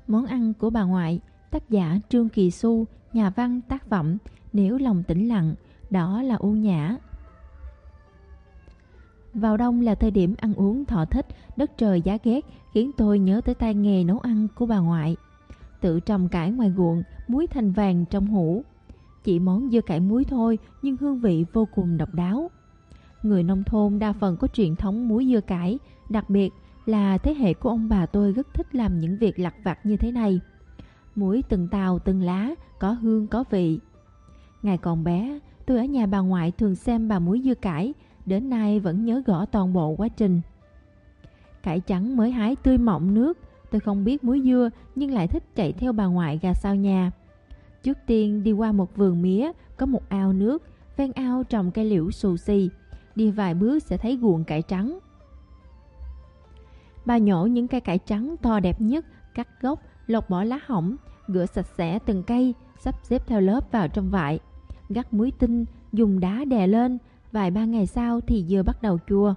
Món ăn của bà ngoại, tác giả Trương Kỳ Xu, nhà văn tác phẩm Nếu lòng tĩnh lặng, đó là u nhã. Vào đông là thời điểm ăn uống thỏa thích, đất trời giá rét khiến tôi nhớ tới tay nghề nấu ăn của bà ngoại. Tự trồng cải ngoài ruộng, muối thành vàng trong hũ. Chỉ món dưa cải muối thôi nhưng hương vị vô cùng độc đáo. Người nông thôn đa phần có truyền thống muối dưa cải, đặc biệt là thế hệ của ông bà tôi rất thích làm những việc lặt vặt như thế này. Muối từng tàu từng lá, có hương có vị. Ngày còn bé, tôi ở nhà bà ngoại thường xem bà muối dưa cải, đến nay vẫn nhớ rõ toàn bộ quá trình. Cải trắng mới hái tươi mọng nước, tôi không biết muối dưa nhưng lại thích chạy theo bà ngoại ra sau nhà. Trước tiên đi qua một vườn mía, có một ao nước, ven ao trồng cây liễu xù xì. Đi vài bước sẽ thấy ruộng cải trắng. Bà nhổ những cây cải trắng to đẹp nhất, cắt gốc, lột bỏ lá hỏng, rửa sạch sẽ từng cây, sắp xếp theo lớp vào trong vại. Gắt muối tinh, dùng đá đè lên, vài ba ngày sau thì dưa bắt đầu chua.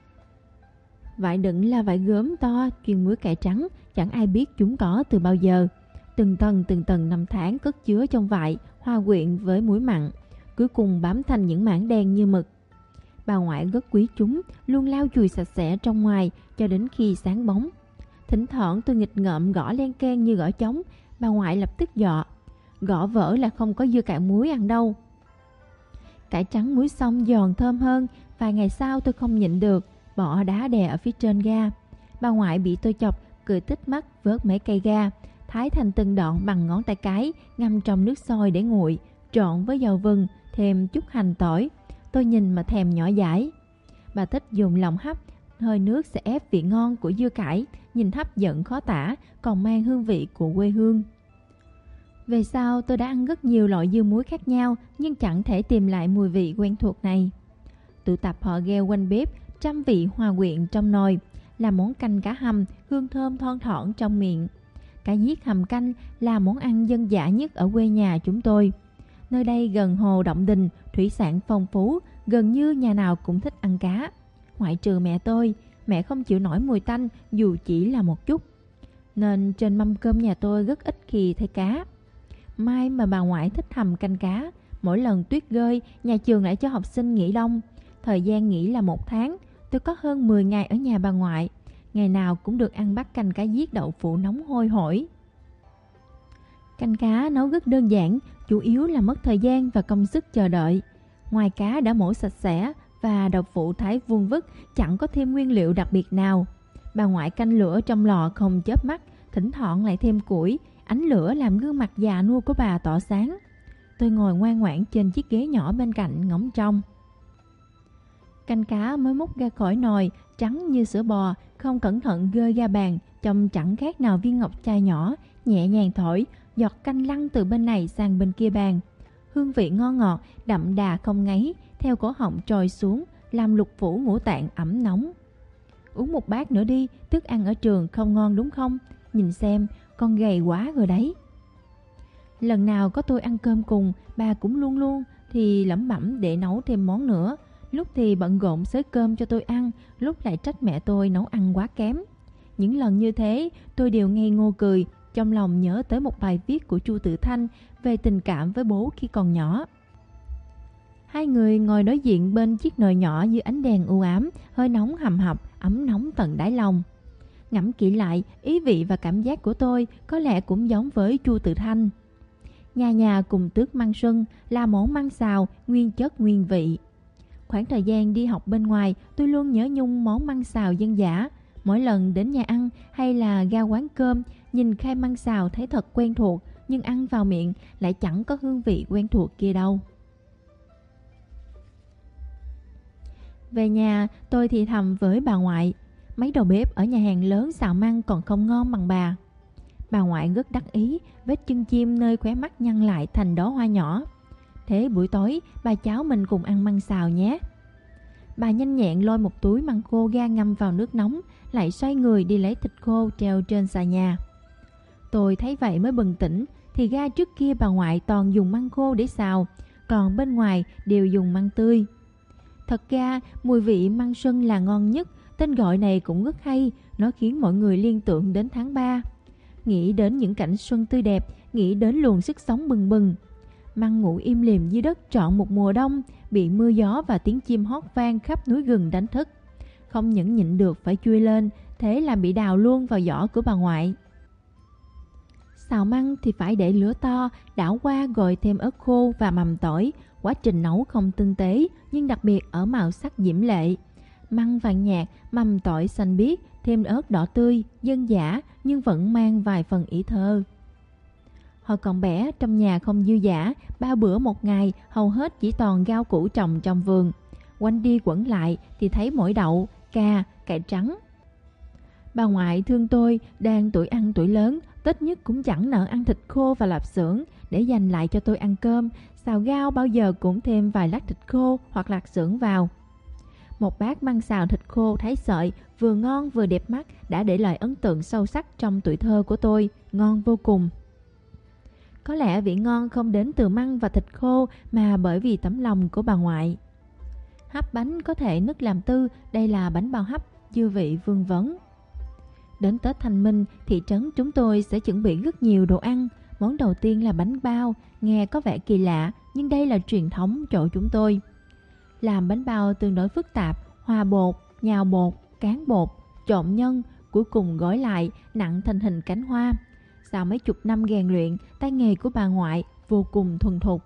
Vại đựng là vại gốm to, chuyên muối cải trắng, chẳng ai biết chúng có từ bao giờ. Từng tầng năm tháng cất chứa trong vại, hòa quyện với muối mặn, cuối cùng bám thành những mảng đen như mực. Bà ngoại rất quý chúng, luôn lau chùi sạch sẽ trong ngoài cho đến khi sáng bóng. Thỉnh thoảng tôi nghịch ngợm gõ len keng như gõ trống, bà ngoại lập tức dọ: gõ vỡ là không có dưa cải muối ăn đâu. Cải trắng muối xong giòn thơm hơn, vài ngày sau tôi không nhịn được, bỏ đá đè ở phía trên ga. Bà ngoại bị tôi chọc, cười tít mắt vớt mấy cây ga, thái thành từng đoạn bằng ngón tay cái, ngâm trong nước sôi để nguội, trộn với dầu vừng, thêm chút hành tỏi. Tôi nhìn mà thèm nhỏ dãi. Bà thích dùng lòng hấp, hơi nước sẽ ép vị ngon của dưa cải, nhìn hấp dẫn khó tả, còn mang hương vị của quê hương. Về sau tôi đã ăn rất nhiều loại dưa muối khác nhau, nhưng chẳng thể tìm lại mùi vị quen thuộc này. Tụ tập họ gheo quanh bếp, trăm vị hòa quyện trong nồi, là món canh cá hầm, hương thơm thon thỏn trong miệng. Cá giết hầm canh là món ăn dân dã nhất ở quê nhà chúng tôi. Nơi đây gần hồ Động Đình, thủy sản phong phú, gần như nhà nào cũng thích ăn cá. Ngoại trừ mẹ tôi, mẹ không chịu nổi mùi tanh dù chỉ là một chút. Nên trên mâm cơm nhà tôi rất ít khi thấy cá. May mà bà ngoại thích hầm canh cá. Mỗi lần tuyết rơi, nhà trường lại cho học sinh nghỉ đông. Thời gian nghỉ là 1 tháng, tôi có hơn 10 ngày ở nhà bà ngoại. Ngày nào cũng được ăn bát canh cá giết đậu phụ nóng hôi hổi. Canh cá nấu rất đơn giản, chủ yếu là mất thời gian và công sức chờ đợi. Ngoài cá đã mổ sạch sẽ và đậu phụ thái vuông vức, chẳng có thêm nguyên liệu đặc biệt nào. Bà ngoại canh lửa trong lò không chớp mắt, thỉnh thoảng lại thêm củi. Ánh lửa làm gương mặt già nua của bà tỏ sáng. Tôi ngồi ngoan ngoãn trên chiếc ghế nhỏ bên cạnh ngóng trông. Canh cá mới múc ra khỏi nồi, trắng như sữa bò, không cẩn thận rơi ra bàn, trông chẳng khác nào viên ngọc trai nhỏ, nhẹ nhàng thổi, giọt canh lăn từ bên này sang bên kia bàn. Hương vị ngon ngọt, đậm đà không ngấy, theo cổ họng trồi xuống, làm lục phủ ngũ tạng ẩm nóng. Uống một bát nữa đi, thức ăn ở trường không ngon đúng không? Nhìn xem, con gầy quá rồi đấy. Lần nào có tôi ăn cơm cùng, bà cũng luôn luôn thì lẩm bẩm để nấu thêm món nữa. Lúc thì bận rộn xới cơm cho tôi ăn, lúc lại trách mẹ tôi nấu ăn quá kém. Những lần như thế, tôi đều ngây ngô cười, trong lòng nhớ tới một bài viết của Chu Tự Thanh về tình cảm với bố khi còn nhỏ. Hai người ngồi đối diện bên chiếc nồi nhỏ dưới ánh đèn u ám, hơi nóng hầm hập, ấm nóng tận đáy lòng. Ngẫm kỹ lại, ý vị và cảm giác của tôi có lẽ cũng giống với Chu Tự Thanh. Nhà nhà cùng tước măng xuân là món măng xào, nguyên chất nguyên vị. Khoảng thời gian đi học bên ngoài, tôi luôn nhớ nhung món măng xào dân dã. Mỗi lần đến nhà ăn hay là ra quán cơm, nhìn khay măng xào thấy thật quen thuộc, nhưng ăn vào miệng lại chẳng có hương vị quen thuộc kia đâu. Về nhà, tôi thì thầm với bà ngoại, mấy đầu bếp ở nhà hàng lớn xào măng còn không ngon bằng bà. Bà ngoại rất đắc ý, vết chân chim nơi khóe mắt nhăn lại thành đóa hoa nhỏ. Thế buổi tối, bà cháu mình cùng ăn măng xào nhé. Bà nhanh nhẹn lôi một túi măng khô ra ngâm vào nước nóng, lại xoay người đi lấy thịt khô treo trên xà nhà. Tôi thấy vậy mới bừng tỉnh, thì ra trước kia bà ngoại toàn dùng măng khô để xào, còn bên ngoài đều dùng măng tươi. Thật ra, mùi vị măng xuân là ngon nhất, tên gọi này cũng rất hay, nó khiến mọi người liên tưởng đến tháng 3. nghĩ đến những cảnh xuân tươi đẹp, nghĩ đến luồng sức sống bừng bừng. Măng ngủ im lìm dưới đất trọn một mùa đông, bị mưa gió và tiếng chim hót vang khắp núi rừng đánh thức. Không những nhịn được phải chui lên, thế là bị đào luôn vào giỏ của bà ngoại. Xào măng thì phải để lửa to, đảo qua rồi thêm ớt khô và mầm tỏi. Quá trình nấu không tinh tế, nhưng đặc biệt ở màu sắc diễm lệ. Măng vàng nhạt, mầm tỏi xanh biếc, thêm ớt đỏ tươi, dân dã nhưng vẫn mang vài phần ý thơ. Hồi còn bé, trong nhà không dư dả, 3 bữa một ngày, hầu hết chỉ toàn rau củ trồng trong vườn. Quanh đi quẩn lại thì thấy mỗi đậu, cà, cải trắng. Bà ngoại thương tôi, đang tuổi ăn tuổi lớn, Tết nhất cũng chẳng nỡ ăn thịt khô và lạp xưởng để dành lại cho tôi ăn cơm. Xào rau bao giờ cũng thêm vài lát thịt khô hoặc lạp xưởng vào. Một bát măng xào thịt khô thái sợi, vừa ngon vừa đẹp mắt, đã để lại ấn tượng sâu sắc trong tuổi thơ của tôi, ngon vô cùng. Có lẽ vị ngon không đến từ măng và thịt khô mà bởi vì tấm lòng của bà ngoại. Hấp bánh có thể nứt làm tư, đây là bánh bao hấp, dư vị vương vấn. Đến Tết Thanh Minh, thị trấn chúng tôi sẽ chuẩn bị rất nhiều đồ ăn. Món đầu tiên là bánh bao, nghe có vẻ kỳ lạ, nhưng đây là truyền thống chỗ chúng tôi. Làm bánh bao tương đối phức tạp, hòa bột, nhào bột, cán bột, trộn nhân, cuối cùng gói lại, nặn thành hình cánh hoa. Sau mấy chục năm rèn luyện, tay nghề của bà ngoại vô cùng thuần thục.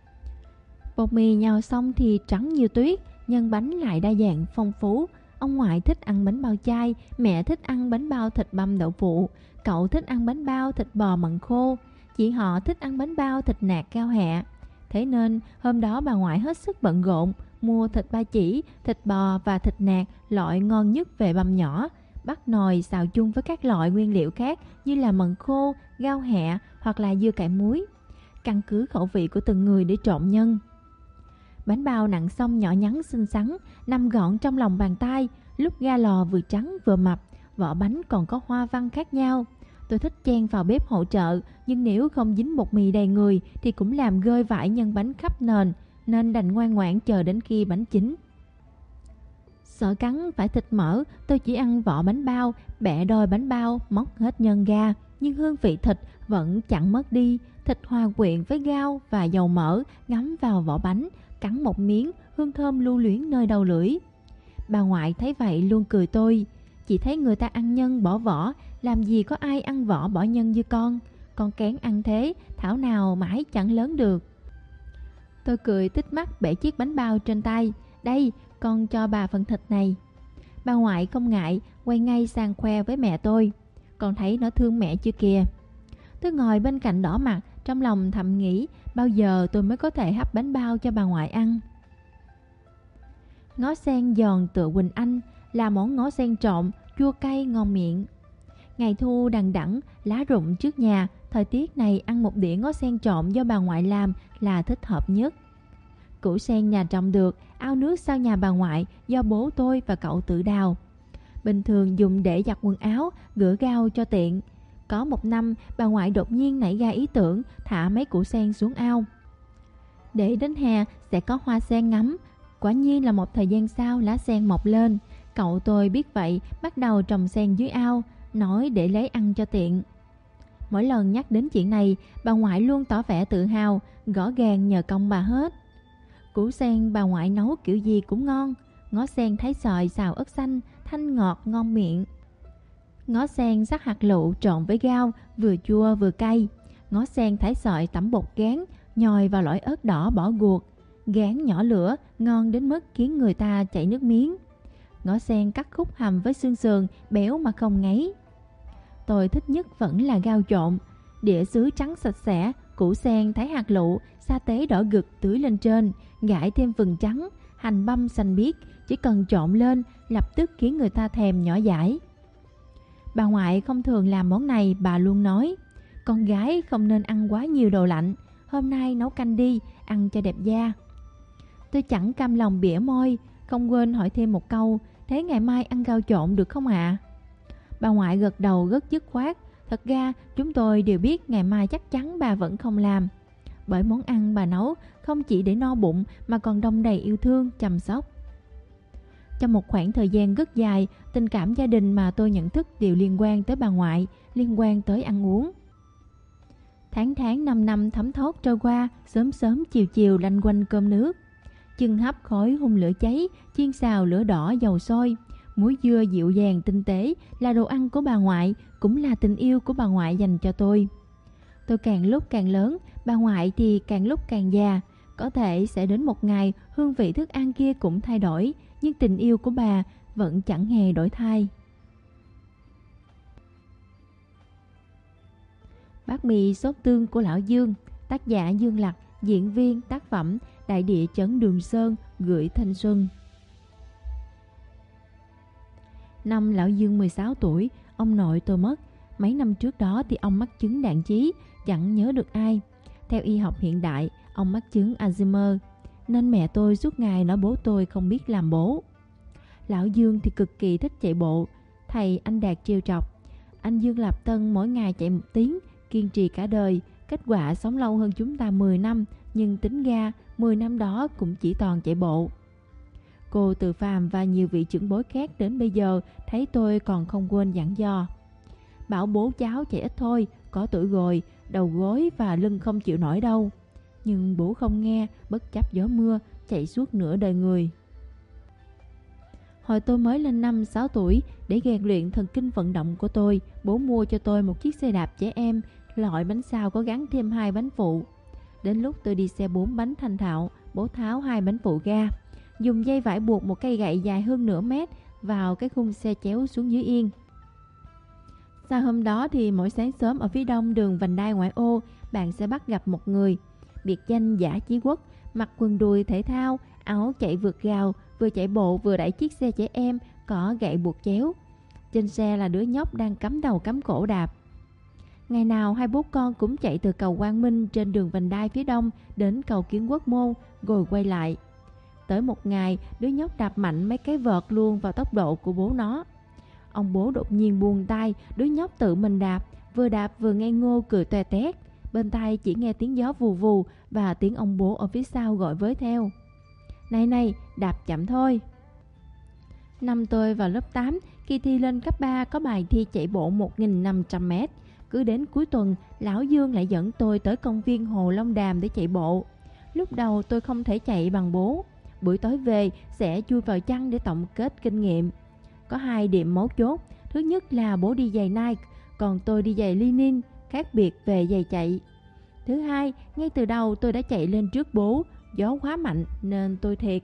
Bột mì nhào xong thì trắng như tuyết, nhân bánh lại đa dạng phong phú. Ông ngoại thích ăn bánh bao chay, mẹ thích ăn bánh bao thịt băm đậu phụ, cậu thích ăn bánh bao thịt bò mận khô, chị họ thích ăn bánh bao thịt nạc cao hẹ. Thế nên hôm đó bà ngoại hết sức bận rộn, mua thịt ba chỉ, thịt bò và thịt nạc loại ngon nhất về băm nhỏ, bắt nồi xào chung với các loại nguyên liệu khác như là mận khô, rau hẹ hoặc là dưa cải muối, căn cứ khẩu vị của từng người để trộn nhân. Bánh bao nặn xong nhỏ nhắn xinh xắn, nằm gọn trong lòng bàn tay, lúc ra lò vừa trắng vừa mập, vỏ bánh còn có hoa văn khác nhau. Tôi thích chen vào bếp hỗ trợ, nhưng nếu không dính bột mì đầy người thì cũng làm rơi vải nhân bánh khắp nền, nên đành ngoan ngoãn chờ đến khi bánh chín. Sợ cắn phải thịt mỡ, tôi chỉ ăn vỏ bánh bao, bẻ đôi bánh bao, móc hết nhân ra, nhưng hương vị thịt vẫn chẳng mất đi. Thịt hòa quyện với rau và dầu mỡ ngấm vào vỏ bánh, cắn một miếng, hương thơm lưu luyến nơi đầu lưỡi. Bà ngoại thấy vậy luôn cười tôi. Chị thấy người ta ăn nhân bỏ vỏ, làm gì có ai ăn vỏ bỏ nhân như con kén ăn thế, thảo nào mãi chẳng lớn được. Tôi cười tít mắt bẻ chiếc bánh bao trên tay. Đây, con cho bà phần thịt này. Bà ngoại không ngại, quay ngay sang khoe với mẹ tôi. Con thấy nó thương mẹ chưa kìa. Tôi ngồi bên cạnh đỏ mặt, trong lòng thầm nghĩ bao giờ tôi mới có thể hấp bánh bao cho bà ngoại ăn. Ngó sen giòn tựa Quỳnh Anh là món ngó sen trộn, chua cay ngon miệng. Ngày thu đằng đẵng, lá rụng trước nhà, thời tiết này ăn một đĩa ngó sen trộn do bà ngoại làm là thích hợp nhất. Củ sen nhà trồng được, ao nước sau nhà bà ngoại do bố tôi và cậu tự đào. Bình thường dùng để giặt quần áo, rửa rau cho tiện. Có một năm, bà ngoại đột nhiên nảy ra ý tưởng thả mấy củ sen xuống ao. Để đến hè sẽ có hoa sen ngắm. Quả nhiên là một thời gian sau lá sen mọc lên. Cậu tôi biết vậy, bắt đầu trồng sen dưới ao, nói để lấy ăn cho tiện. Mỗi lần nhắc đến chuyện này, bà ngoại luôn tỏ vẻ tự hào, gõ gàng nhờ công bà hết. Củ sen bà ngoại nấu kiểu gì cũng ngon. Ngó sen thái sợi xào ớt xanh, thanh ngọt ngon miệng. Ngó sen sắc hạt lựu trộn với rau, vừa chua vừa cay. Ngó sen thái sợi tẩm bột gán, nhồi vào lõi ớt đỏ bỏ ruột. Gán nhỏ lửa, ngon đến mức khiến người ta chảy nước miếng. Ngó sen cắt khúc hầm với xương sườn, béo mà không ngấy. Tôi thích nhất vẫn là rau trộn. Đĩa sứ trắng sạch sẽ, củ sen thái hạt lựu, sa tế đỏ gực tưới lên trên, gãi thêm vừng trắng, hành băm xanh biếc, chỉ cần trộn lên lập tức khiến người ta thèm nhỏ dãi. Bà ngoại không thường làm món này, bà luôn nói con gái không nên ăn quá nhiều đồ lạnh, hôm nay nấu canh đi, ăn cho đẹp da. Tôi chẳng cam lòng bỉa môi, không quên hỏi thêm một câu, thế ngày mai ăn rau trộn được không ạ? Bà ngoại gật đầu rất dứt khoát. Thật ra chúng tôi đều biết ngày mai chắc chắn bà vẫn không làm, bởi món ăn bà nấu không chỉ để no bụng mà còn đong đầy yêu thương chăm sóc. Trong một khoảng thời gian rất dài, tình cảm gia đình mà tôi nhận thức đều liên quan tới bà ngoại, liên quan tới ăn uống. Tháng tháng 5 năm thấm thoát trôi qua, sớm sớm chiều chiều lanh quanh cơm nước. Chưng hấp khói hun lửa cháy, chiên xào lửa đỏ dầu sôi. Muối dưa dịu dàng tinh tế là đồ ăn của bà ngoại, cũng là tình yêu của bà ngoại dành cho tôi. Tôi càng lúc càng lớn, bà ngoại thì càng lúc càng già. Có thể sẽ đến một ngày hương vị thức ăn kia cũng thay đổi, nhưng tình yêu của bà vẫn chẳng hề đổi thay. Bát mì sốt tương của lão Dương, tác giả Dương Lặc, diễn viên tác phẩm Đại địa trấn Đường Sơn, gửi thanh xuân. Năm lão Dương 16 tuổi, ông nội tôi mất. Mấy năm trước đó thì ông mắc chứng đạn chí, chẳng nhớ được ai. Theo y học hiện đại, ông mắc chứng Alzheimer, nên mẹ tôi suốt ngày nói bố tôi không biết làm bố. Lão Dương thì cực kỳ thích chạy bộ. Thầy anh Đạt trêu chọc: anh Dương Lập Tân mỗi ngày chạy 1 tiếng, kiên trì cả đời. Kết quả sống lâu hơn chúng ta 10 năm, nhưng tính ra 10 năm đó cũng chỉ toàn chạy bộ. Cô Từ Phàm và nhiều vị trưởng bối khác đến bây giờ thấy tôi còn không quên dặn dò: bảo bố cháu chạy ít thôi, có tuổi rồi, đầu gối và lưng không chịu nổi đâu. Nhưng bố không nghe, bất chấp gió mưa, chạy suốt nửa đời người. Hồi tôi mới lên 5-6 tuổi, để rèn luyện thần kinh vận động của tôi, bố mua cho tôi một chiếc xe đạp trẻ em, loại bánh sau có gắn thêm 2 bánh phụ. Đến lúc tôi đi xe 4 bánh thành thạo, bố tháo 2 bánh phụ ra, dùng dây vải buộc một cây gậy dài hơn nửa mét vào cái khung xe chéo xuống dưới yên. Sau hôm đó thì mỗi sáng sớm ở phía đông đường vành đai ngoại ô, bạn sẽ bắt gặp một người, biệt danh Giả Chí Quốc, mặc quần đùi thể thao, áo chạy vượt rào, vừa chạy bộ vừa đẩy chiếc xe trẻ em có gậy buộc chéo. Trên xe là đứa nhóc đang cắm đầu cắm cổ đạp. Ngày nào hai bố con cũng chạy từ cầu Quang Minh trên đường vành đai phía đông đến cầu Kiến Quốc Môn rồi quay lại. Tới một ngày, đứa nhóc đạp mạnh mấy cái vợt luôn vào tốc độ của bố nó. Ông bố đột nhiên buông tay, đứa nhóc tự mình đạp vừa ngây ngô cười toe toét. Bên tai chỉ nghe tiếng gió vù vù và tiếng ông bố ở phía sau gọi với theo: này này, đạp chậm thôi. Năm tôi vào lớp 8, kỳ thi lên cấp 3 có bài thi chạy bộ 1.500m. Cứ đến cuối tuần, lão Dương lại dẫn tôi tới công viên Hồ Long Đàm để chạy bộ. Lúc đầu tôi không thể chạy bằng bố. Buổi tối về sẽ chui vào chăn để tổng kết kinh nghiệm. Có 2 điểm mấu chốt. Thứ nhất là bố đi giày Nike, còn tôi đi giày Li-Ning, khác biệt về giày chạy. Thứ hai, ngay từ đầu tôi đã chạy lên trước bố, gió quá mạnh nên tôi thiệt.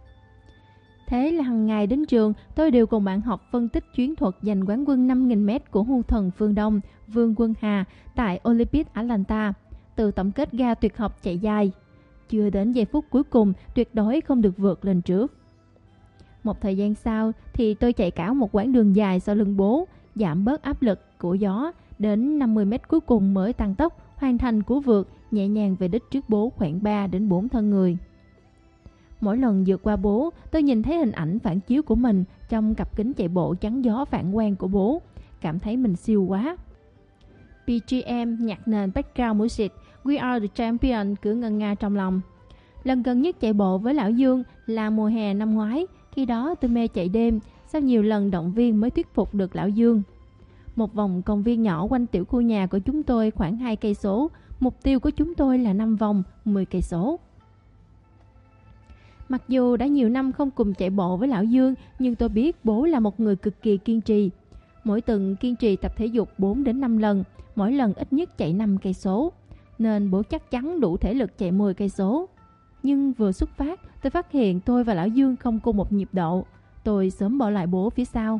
Thế là hàng ngày đến trường, tôi đều cùng bạn học phân tích chiến thuật giành quán quân 5.000m của hưu thần phương Đông, Vương Quân Hà tại Olympic Atlanta, từ tổng kết ra tuyệt học chạy dài. Chưa đến giây phút cuối cùng, tuyệt đối không được vượt lên trước. Một thời gian sau thì tôi chạy cả một quãng đường dài sau lưng bố, giảm bớt áp lực của gió, đến 50m cuối cùng mới tăng tốc, hoàn thành cú vượt, nhẹ nhàng về đích trước bố khoảng 3 đến 4 thân người. Mỗi lần vượt qua bố, tôi nhìn thấy hình ảnh phản chiếu của mình trong cặp kính chạy bộ chắn gió phản quang của bố, cảm thấy mình siêu quá. BGM, nhạc nền background music, We Are The Champion cứ ngân nga trong lòng. Lần gần nhất chạy bộ với lão Dương là mùa hè năm ngoái, khi đó tôi mê chạy đêm, sau nhiều lần động viên mới thuyết phục được lão Dương. Một vòng công viên nhỏ quanh tiểu khu nhà của chúng tôi khoảng 2 cây số, mục tiêu của chúng tôi là 5 vòng, 10 cây số. Mặc dù đã nhiều năm không cùng chạy bộ với lão Dương, nhưng tôi biết bố là một người cực kỳ kiên trì. Mỗi tuần kiên trì tập thể dục 4 đến 5 lần, mỗi lần ít nhất chạy 5 cây số, nên bố chắc chắn đủ thể lực chạy 10 cây số. Nhưng vừa xuất phát, tôi phát hiện tôi và lão Dương không cùng một nhịp độ. Tôi sớm bỏ lại bố phía sau.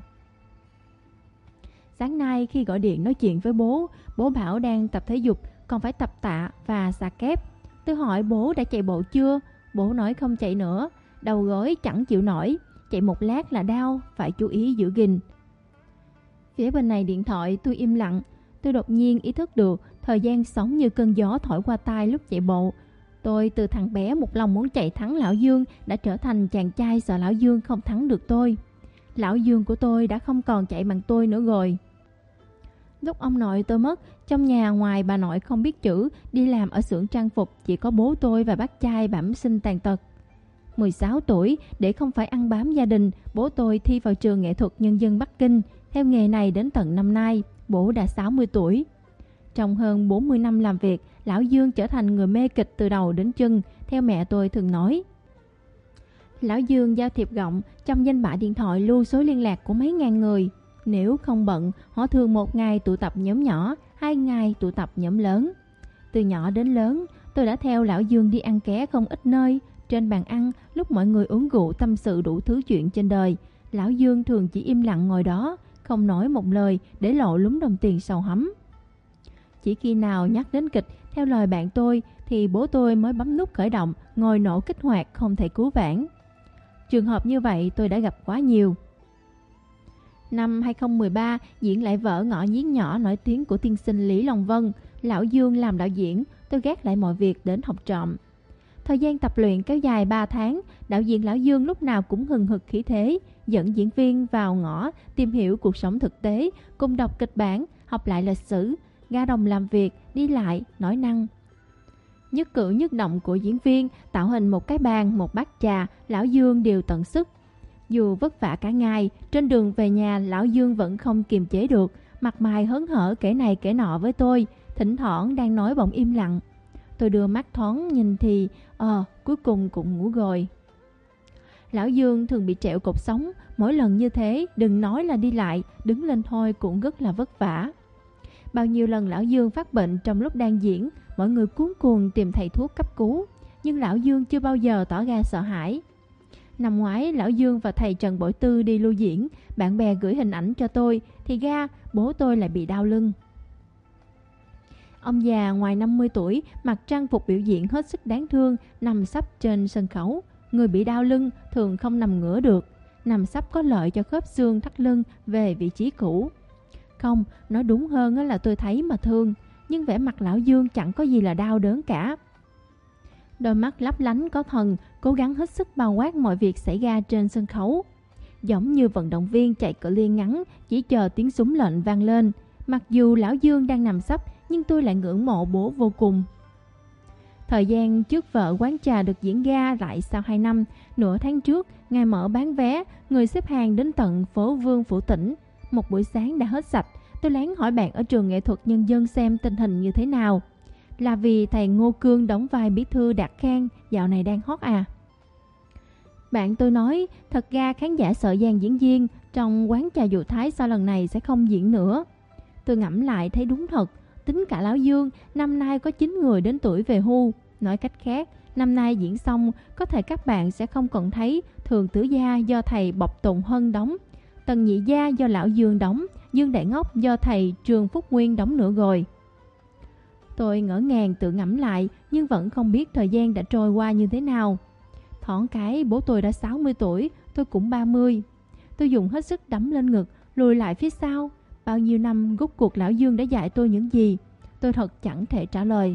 Sáng nay khi gọi điện nói chuyện với bố, bố bảo đang tập thể dục, còn phải tập tạ và xà kép. Tôi hỏi bố đã chạy bộ chưa? Bố nói không chạy nữa, đầu gối chẳng chịu nổi, chạy một lát là đau, phải chú ý giữ gìn. Phía bên này điện thoại tôi im lặng. Tôi đột nhiên ý thức được thời gian sống như cơn gió thổi qua tai lúc chạy bộ. Tôi từ thằng bé một lòng muốn chạy thắng lão Dương đã trở thành chàng trai sợ lão Dương không thắng được tôi. Lão Dương của tôi đã không còn chạy bằng tôi nữa rồi. Lúc ông nội tôi mất, trong nhà ngoài bà nội không biết chữ, đi làm ở xưởng trang phục, chỉ có bố tôi và bác trai bẩm sinh tàn tật. 16 tuổi, để không phải ăn bám gia đình, bố tôi thi vào trường nghệ thuật nhân dân Bắc Kinh. Theo nghề này đến tận năm nay, bố đã 60 tuổi. Trong hơn 40 năm làm việc, Lão Dương trở thành người mê kịch từ đầu đến chân, theo mẹ tôi thường nói. Lão Dương giao thiệp rộng, trong danh bạ điện thoại lưu số liên lạc của mấy ngàn người. Nếu không bận, họ thường một ngày tụ tập nhóm nhỏ, 2 ngày tụ tập nhóm lớn. Từ nhỏ đến lớn, tôi đã theo Lão Dương đi ăn ké không ít nơi. Trên bàn ăn, lúc mọi người uống rượu tâm sự đủ thứ chuyện trên đời, Lão Dương thường chỉ im lặng ngồi đó, không nói một lời để lộ lúm đồng tiền sầu hắm. Chỉ khi nào nhắc đến kịch, theo lời bạn tôi, thì bố tôi mới bấm nút khởi động, ngồi nổ kích hoạt không thể cứu vãn. Trường hợp như vậy tôi đã gặp quá nhiều. Năm 2013, diễn lại vở Ngõ Giếng Nhỏ nổi tiếng của tiên sinh Lý Long Vân. Lão Dương làm đạo diễn, tôi gác lại mọi việc đến học trộm. Thời gian tập luyện kéo dài 3 tháng, đạo diễn Lão Dương lúc nào cũng hừng hực khí thế, dẫn diễn viên vào ngõ tìm hiểu cuộc sống thực tế, cùng đọc kịch bản, học lại lịch sử, ga đồng làm việc, đi lại, nói năng. Nhất cử nhất động của diễn viên, tạo hình một cái bàn, một bát trà, Lão Dương đều tận sức. Dù vất vả cả ngày, trên đường về nhà Lão Dương vẫn không kiềm chế được, mặt mày hớn hở kể này kể nọ với tôi, thỉnh thoảng đang nói bỗng im lặng. Tôi đưa mắt thoáng nhìn thì, cuối cùng cũng ngủ rồi. Lão Dương thường bị trẹo cột sống, mỗi lần như thế đừng nói là đi lại, đứng lên thôi cũng rất là vất vả. Bao nhiêu lần Lão Dương phát bệnh trong lúc đang diễn, mọi người cuống cuồng tìm thầy thuốc cấp cứu, nhưng Lão Dương chưa bao giờ tỏ ra sợ hãi. Năm ngoái, Lão Dương và thầy Trần Bội Tư đi lưu diễn, bạn bè gửi hình ảnh cho tôi, thì ra bố tôi lại bị đau lưng. Ông già ngoài 50 tuổi, mặc trang phục biểu diễn hết sức đáng thương, nằm sấp trên sân khấu. Người bị đau lưng thường không nằm ngửa được, nằm sấp có lợi cho khớp xương thắt lưng về vị trí cũ. Không, nói đúng hơn là tôi thấy mà thương, nhưng vẻ mặt Lão Dương chẳng có gì là đau đớn cả. Đôi mắt lấp lánh có thần, cố gắng hết sức bao quát mọi việc xảy ra trên sân khấu. Giống như vận động viên chạy cự ly ngắn, chỉ chờ tiếng súng lệnh vang lên. Mặc dù Lão Dương đang nằm sấp, nhưng tôi lại ngưỡng mộ bố vô cùng. Thời gian trước vợ quán trà được diễn ra lại sau 2 năm, nửa tháng trước, ngày mở bán vé, người xếp hàng đến tận phố Vương Phủ Tỉnh. Một buổi sáng đã hết sạch, tôi lén hỏi bạn ở trường nghệ thuật nhân dân xem tình hình như thế nào. Là vì thầy Ngô Cương đóng vai bí thư Đạt Khang, dạo này đang hot à. Bạn tôi nói, thật ra khán giả sợ dàn diễn viên trong quán trà Dụ Thái sau lần này sẽ không diễn nữa. Tôi ngẫm lại thấy đúng thật, tính cả Lão Dương, năm nay có 9 người đến tuổi về hưu. Nói cách khác, năm nay diễn xong, có thể các bạn sẽ không còn thấy Thường Tử Gia do thầy Bộc Tùng Hân đóng, Tần Nhị Gia do Lão Dương đóng, Dương Đại Ngốc do thầy Trường Phúc Nguyên đóng nữa rồi. Tôi ngỡ ngàng tự ngẫm lại, nhưng vẫn không biết thời gian đã trôi qua như thế nào. Thoáng cái bố tôi đã 60 tuổi, tôi cũng 30. Tôi dùng hết sức đấm lên ngực, lùi lại phía sau. Bao nhiêu năm rốt cuộc Lão Dương đã dạy tôi những gì? Tôi thật chẳng thể trả lời.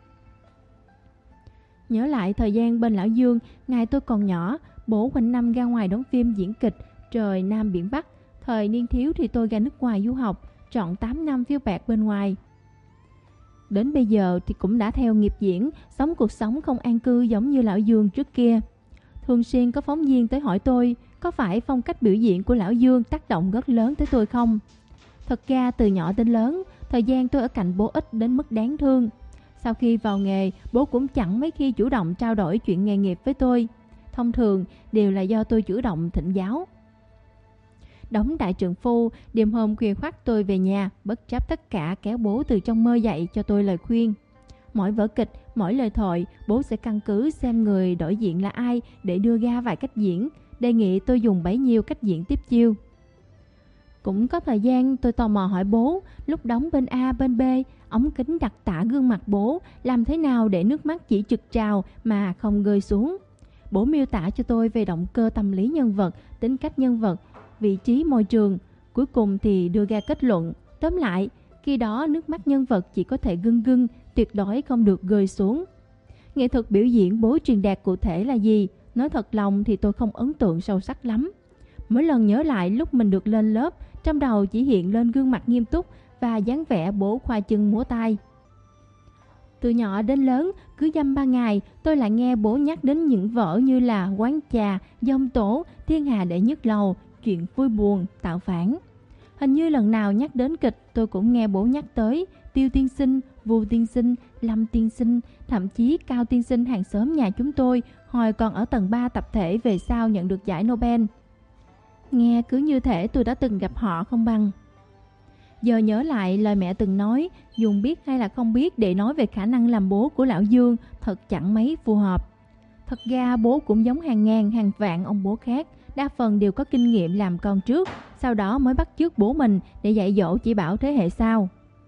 Nhớ lại thời gian bên Lão Dương, ngày tôi còn nhỏ, bố quanh năm ra ngoài đóng phim diễn kịch, trời Nam biển Bắc. Thời niên thiếu thì tôi ra nước ngoài du học, trọn 8 năm phiêu bạt bên ngoài. Đến bây giờ thì cũng đã theo nghiệp diễn, sống cuộc sống không an cư giống như Lão Dương trước kia. Thường xuyên có phóng viên tới hỏi tôi, có phải phong cách biểu diễn của Lão Dương tác động rất lớn tới tôi không? Thật ra từ nhỏ đến lớn, thời gian tôi ở cạnh bố ít đến mức đáng thương. Sau khi vào nghề, bố cũng chẳng mấy khi chủ động trao đổi chuyện nghề nghiệp với tôi. Thông thường đều là do tôi chủ động thỉnh giáo. Đóng Đại Trượng Phu, đêm hôm khuya khoắt tôi về nhà, bất chấp tất cả kéo bố từ trong mơ dậy cho tôi lời khuyên. Mỗi vở kịch, mỗi lời thoại, bố sẽ căn cứ xem người đổi diện là ai để đưa ra vài cách diễn, đề nghị tôi dùng bấy nhiêu cách diễn tiếp chiêu. Cũng có thời gian tôi tò mò hỏi bố, lúc đóng bên A bên B, ống kính đặc tả gương mặt bố, làm thế nào để nước mắt chỉ trực trào mà không rơi xuống. Bố miêu tả cho tôi về động cơ tâm lý nhân vật, tính cách nhân vật, vị trí môi trường. Cuối cùng thì đưa ra kết luận. Tóm lại, khi đó nước mắt nhân vật chỉ có thể rưng rưng, tuyệt đối không được rơi xuống. Nghệ thuật biểu diễn bố truyền đạt cụ thể là gì? Nói thật lòng thì tôi không ấn tượng sâu sắc lắm. Mỗi lần nhớ lại lúc mình được lên lớp, trong đầu chỉ hiện lên gương mặt nghiêm túc và dáng vẻ bố khoa chân múa tay. Từ nhỏ đến lớn, cứ dăm ba ngày, tôi lại nghe bố nhắc đến những vở như là Quán Trà, Dông Tổ, Thiên Hà Đệ Nhất Lầu, Chuyện Vui Buồn, Tạo Phản. Hình như lần nào nhắc đến kịch, tôi cũng nghe bố nhắc tới Tiêu Tiên Sinh, Vu Tiên Sinh, Lâm Tiên Sinh, thậm chí Cao Tiên Sinh hàng xóm nhà chúng tôi, hồi còn ở tầng 3 tập thể về sau nhận được giải Nobel. Nghe cứ như thể tôi đã từng gặp họ không bằng. Giờ nhớ lại lời mẹ từng nói, dùng biết hay là không biết để nói về khả năng làm bố của lão Dương thật chẳng mấy phù hợp. Thật ra bố cũng giống hàng ngàn hàng vạn ông bố khác, đa phần đều có kinh nghiệm làm con trước, sau đó mới bắt chước bố mình để dạy dỗ chỉ bảo thế hệ sau.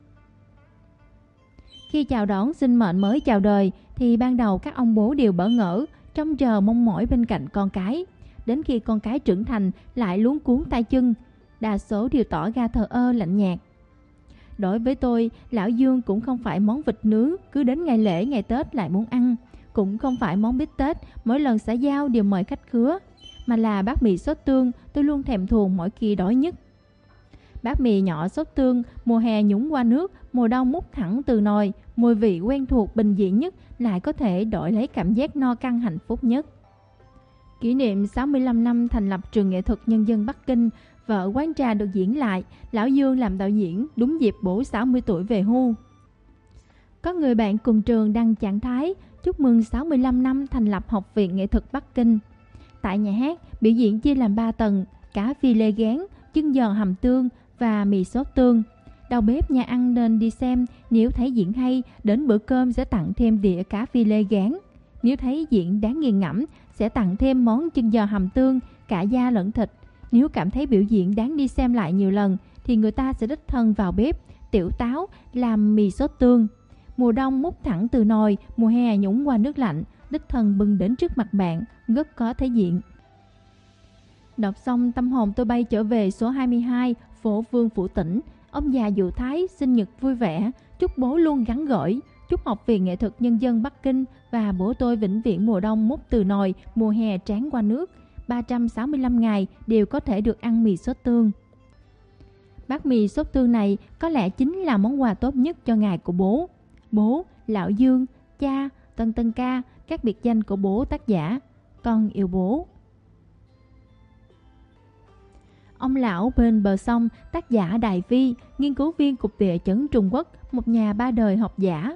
Khi chào đón sinh mệnh mới chào đời thì ban đầu các ông bố đều bỡ ngỡ, trông chờ mong mỏi bên cạnh con cái. Đến khi con cái trưởng thành lại luống cuống tay chân, đa số đều tỏ ra thờ ơ lạnh nhạt. Đối với tôi, lão Dương cũng không phải món vịt nướng cứ đến ngày lễ ngày Tết lại muốn ăn, cũng không phải món bít tết mỗi lần xã giao đều mời khách khứa, mà là bát mì sốt tương tôi luôn thèm thuồng mỗi khi đói nhất. Bát mì nhỏ sốt tương, mùa hè nhúng qua nước, mùa đông múc thẳng từ nồi, mùi vị quen thuộc bình dị nhất lại có thể đổi lấy cảm giác no căng hạnh phúc nhất. Kỷ niệm 65 năm thành lập Trường Nghệ thuật Nhân dân Bắc Kinh, vở Quán Trà được diễn lại, lão Dương làm đạo diễn đúng dịp bố 60 tuổi về hưu. Có người bạn cùng trường đăng trạng thái chúc mừng 65 năm thành lập Học viện Nghệ thuật Bắc Kinh. Tại nhà hát, biểu diễn chia làm 3 tầng, cá phi lê gán, chân giò hầm tương và mì sốt tương. Đầu bếp nhà ăn nên đi xem, nếu thấy diễn hay, đến bữa cơm sẽ tặng thêm đĩa cá phi lê gán. Nếu thấy diễn đáng nghiền ngẫm, sẽ tặng thêm món chân giò hầm tương, cả da lẫn thịt. Nếu cảm thấy biểu diễn đáng đi xem lại nhiều lần, thì người ta sẽ đích thân vào bếp, tiểu táo, làm mì sốt tương. Mùa đông múc thẳng từ nồi, mùa hè nhúng qua nước lạnh, đích thân bưng đến trước mặt bạn, rất có thể diện. Đọc xong tâm hồn tôi bay trở về số 22, phố Vương Phủ Tỉnh. Ông già Dụ Thái sinh nhật vui vẻ, chúc bố luôn gắn gỏi, chúc Học viện Nghệ thuật Nhân dân Bắc Kinh và bố tôi vĩnh viễn mùa đông múc từ nồi, mùa hè tráng qua nước, 365 ngày đều có thể được ăn mì sốt tương. Bát mì sốt tương này có lẽ chính là món quà tốt nhất cho ngày của bố. Bố, lão Dương, cha, Tân Tân ca, các biệt danh của bố tác giả. Con yêu bố. Ông lão bên bờ sông, tác giả Đài Vi, nghiên cứu viên Cục Địa chấn Trung Quốc, một nhà ba đời học giả.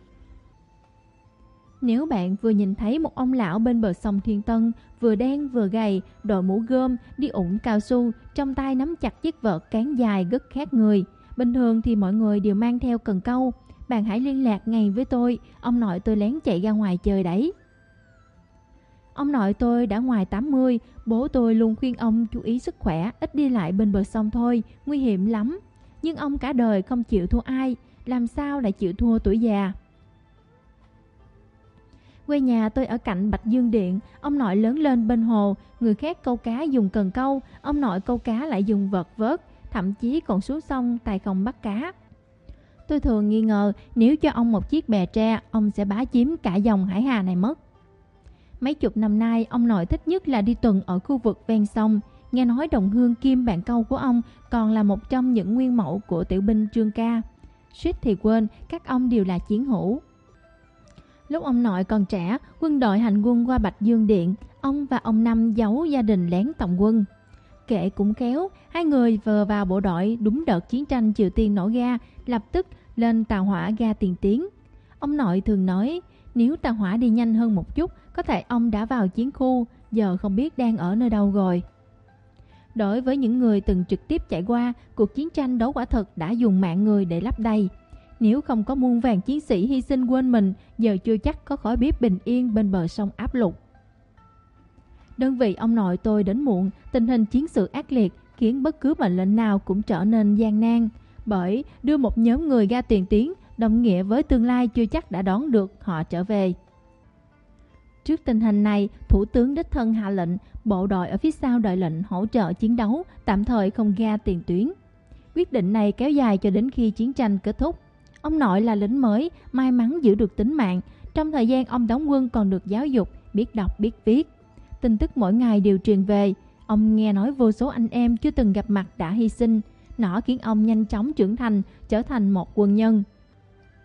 Nếu bạn vừa nhìn thấy một ông lão bên bờ sông Thiên Tân, vừa đen vừa gầy, đội mũ gôm, đi ủng cao su, trong tay nắm chặt chiếc vợt cán dài rất khác người. Bình thường thì mọi người đều mang theo cần câu. Bạn hãy liên lạc ngay với tôi, ông nội tôi lén chạy ra ngoài chơi đấy. Ông nội tôi đã ngoài 80, bố tôi luôn khuyên ông chú ý sức khỏe, ít đi lại bên bờ sông thôi, nguy hiểm lắm. Nhưng ông cả đời không chịu thua ai, làm sao lại chịu thua tuổi già. Quê nhà tôi ở cạnh Bạch Dương Điện, ông nội lớn lên bên hồ, người khác câu cá dùng cần câu, ông nội câu cá lại dùng vợt vớt, thậm chí còn xuống sông tài không bắt cá. Tôi thường nghi ngờ nếu cho ông một chiếc bè tre, ông sẽ bá chiếm cả dòng hải hà này mất. Mấy chục năm nay, ông nội thích nhất là đi tuần ở khu vực ven sông. Nghe nói đồng hương kim bạn câu của ông còn là một trong những nguyên mẫu của tiểu binh Trương Ca. Suýt thì quên, các ông đều là chiến hữu. Lúc ông nội còn trẻ, quân đội hành quân qua Bạch Dương Điện, ông và ông Năm giấu gia đình lén tòng quân. Kệ cũng khéo, hai người vừa vào bộ đội đúng đợt chiến tranh Triều Tiên nổ ra, lập tức lên tàu hỏa ga tiền tiến. Ông nội thường nói, nếu tàu hỏa đi nhanh hơn một chút, có thể ông đã vào chiến khu, giờ không biết đang ở nơi đâu rồi. Đối với những người từng trực tiếp chạy qua, cuộc chiến tranh đấu quả thực đã dùng mạng người để lấp đầy. Nếu không có muôn vàn chiến sĩ hy sinh quên mình, giờ chưa chắc có khỏi biết bình yên bên bờ sông áp lục. Đơn vị ông nội tôi đến muộn, tình hình chiến sự ác liệt khiến bất cứ mệnh lệnh nào cũng trở nên gian nan. Bởi đưa một nhóm người ra tiền tuyến đồng nghĩa với tương lai chưa chắc đã đón được họ trở về. Trước tình hình này, Thủ tướng đích thân hạ lệnh bộ đội ở phía sau đợi lệnh hỗ trợ chiến đấu, tạm thời không ra tiền tuyến. Quyết định này kéo dài cho đến khi chiến tranh kết thúc. Ông nội là lính mới, may mắn giữ được tính mạng. Trong thời gian ông đóng quân còn được giáo dục, biết đọc biết viết. Tin tức mỗi ngày đều truyền về. Ông nghe nói vô số anh em chưa từng gặp mặt đã hy sinh. Nó khiến ông nhanh chóng trưởng thành, trở thành một quân nhân.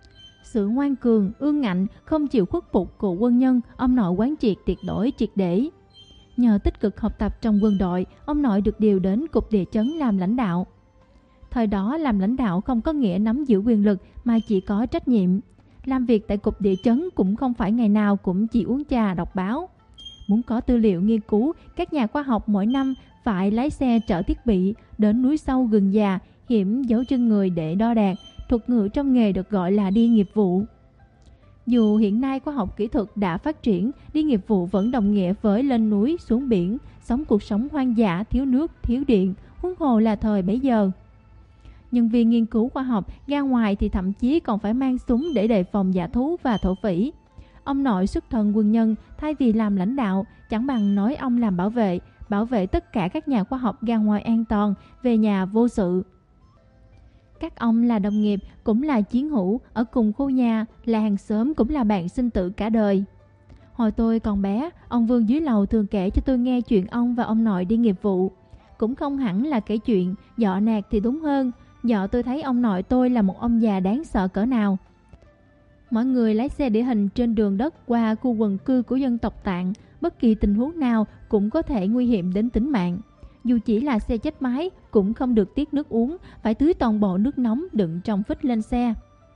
Sự ngoan cường, ương ngạnh, không chịu khuất phục của quân nhân, ông nội quán triệt tuyệt đối triệt để. Nhờ tích cực học tập trong quân đội, ông nội được điều đến cục địa chấn làm lãnh đạo. Thời đó làm lãnh đạo không có nghĩa nắm giữ quyền lực mà chỉ có trách nhiệm. Làm việc tại cục địa chấn cũng không phải ngày nào cũng chỉ uống trà đọc báo. Muốn có tư liệu nghiên cứu, các nhà khoa học mỗi năm phải lái xe chở thiết bị đến núi sâu rừng già, hiểm dấu chân người để đo đạc. Thuật ngữ trong nghề được gọi là đi nghiệp vụ. Dù hiện nay khoa học kỹ thuật đã phát triển, đi nghiệp vụ vẫn đồng nghĩa với lên núi, xuống biển, sống cuộc sống hoang dã, thiếu nước, thiếu điện, huống hồ là thời bấy giờ. Nhân viên nghiên cứu khoa học ra ngoài thì thậm chí còn phải mang súng để đề phòng dã thú và thổ phỉ. Ông nội xuất thân quân nhân, thay vì làm lãnh đạo, chẳng bằng nói ông làm bảo vệ tất cả các nhà khoa học ra ngoài an toàn, về nhà vô sự. Các ông là đồng nghiệp, cũng là chiến hữu, ở cùng khu nhà, là hàng xóm, cũng là bạn sinh tử cả đời. Hồi tôi còn bé, ông Vương dưới lầu thường kể cho tôi nghe chuyện ông và ông nội đi nghiệp vụ. Cũng không hẳn là kể chuyện, dọ nạt thì đúng hơn. Dọ tôi thấy ông nội tôi là một ông già đáng sợ cỡ nào. Mọi người lái xe địa hình trên đường đất qua khu quần cư của dân tộc Tạng, bất kỳ tình huống nào cũng có thể nguy hiểm đến tính mạng. Dù chỉ là xe chết máy cũng không được tiếc nước uống, phải tưới toàn bộ nước nóng đựng trong phích lên xe.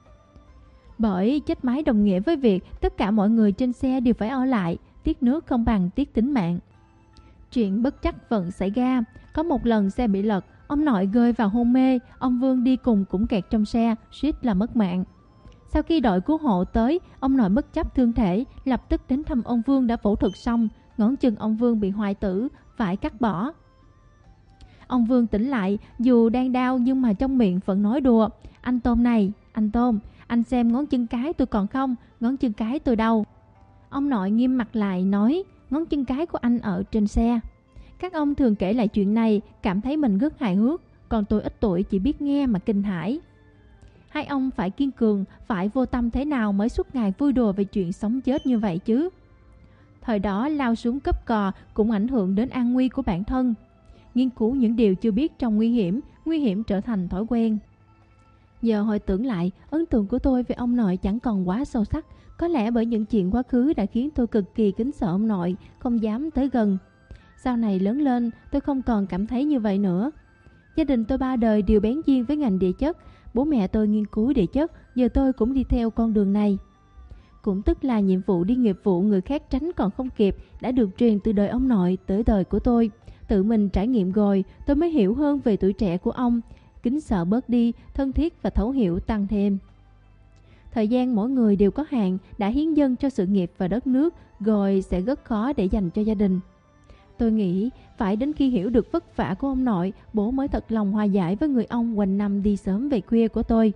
Bởi chết máy đồng nghĩa với việc tất cả mọi người trên xe đều phải ở lại, tiếc nước không bằng tiếc tính mạng. Chuyện bất trắc vẫn xảy ra. Có một lần xe bị lật, ông nội rơi vào hôn mê, ông Vương đi cùng cũng kẹt trong xe, suýt là mất mạng. Sau khi đội cứu hộ tới, ông nội bất chấp thương thể, lập tức đến thăm ông Vương đã phẫu thuật xong, ngón chân ông Vương bị hoại tử, phải cắt bỏ. Ông Vương tỉnh lại, dù đang đau nhưng mà trong miệng vẫn nói đùa: "Anh Tôm này, anh Tôm, anh xem ngón chân cái tôi còn không, ngón chân cái tôi đâu?" Ông nội nghiêm mặt lại nói: "Ngón chân cái của anh ở trên xe." Các ông thường kể lại chuyện này, cảm thấy mình rất hài hước, còn tôi ít tuổi chỉ biết nghe mà kinh hãi. Hai ông phải kiên cường, phải vô tâm thế nào mới suốt ngày vui đùa về chuyện sống chết như vậy chứ? Thời đó lao xuống cướp cò cũng ảnh hưởng đến an nguy của bản thân. Nghiên cứu những điều chưa biết trong nguy hiểm trở thành thói quen. Giờ hồi tưởng lại, ấn tượng của tôi về ông nội chẳng còn quá sâu sắc. Có lẽ bởi những chuyện quá khứ đã khiến tôi cực kỳ kính sợ ông nội, không dám tới gần. Sau này lớn lên, tôi không còn cảm thấy như vậy nữa. Gia đình tôi ba đời đều bén duyên với ngành địa chất. Bố mẹ tôi nghiên cứu địa chất, giờ tôi cũng đi theo con đường này. Cũng tức là nhiệm vụ đi nghiệp vụ người khác tránh còn không kịp đã được truyền từ đời ông nội tới đời của tôi. Tự mình trải nghiệm rồi, tôi mới hiểu hơn về tuổi trẻ của ông. Kính sợ bớt đi, thân thiết và thấu hiểu tăng thêm. Thời gian mỗi người đều có hạn, đã hiến dâng cho sự nghiệp và đất nước, rồi sẽ rất khó để dành cho gia đình. Tôi nghĩ phải đến khi hiểu được vất vả của ông nội, bố mới thật lòng hòa giải với người ông quanh năm đi sớm về khuya của tôi.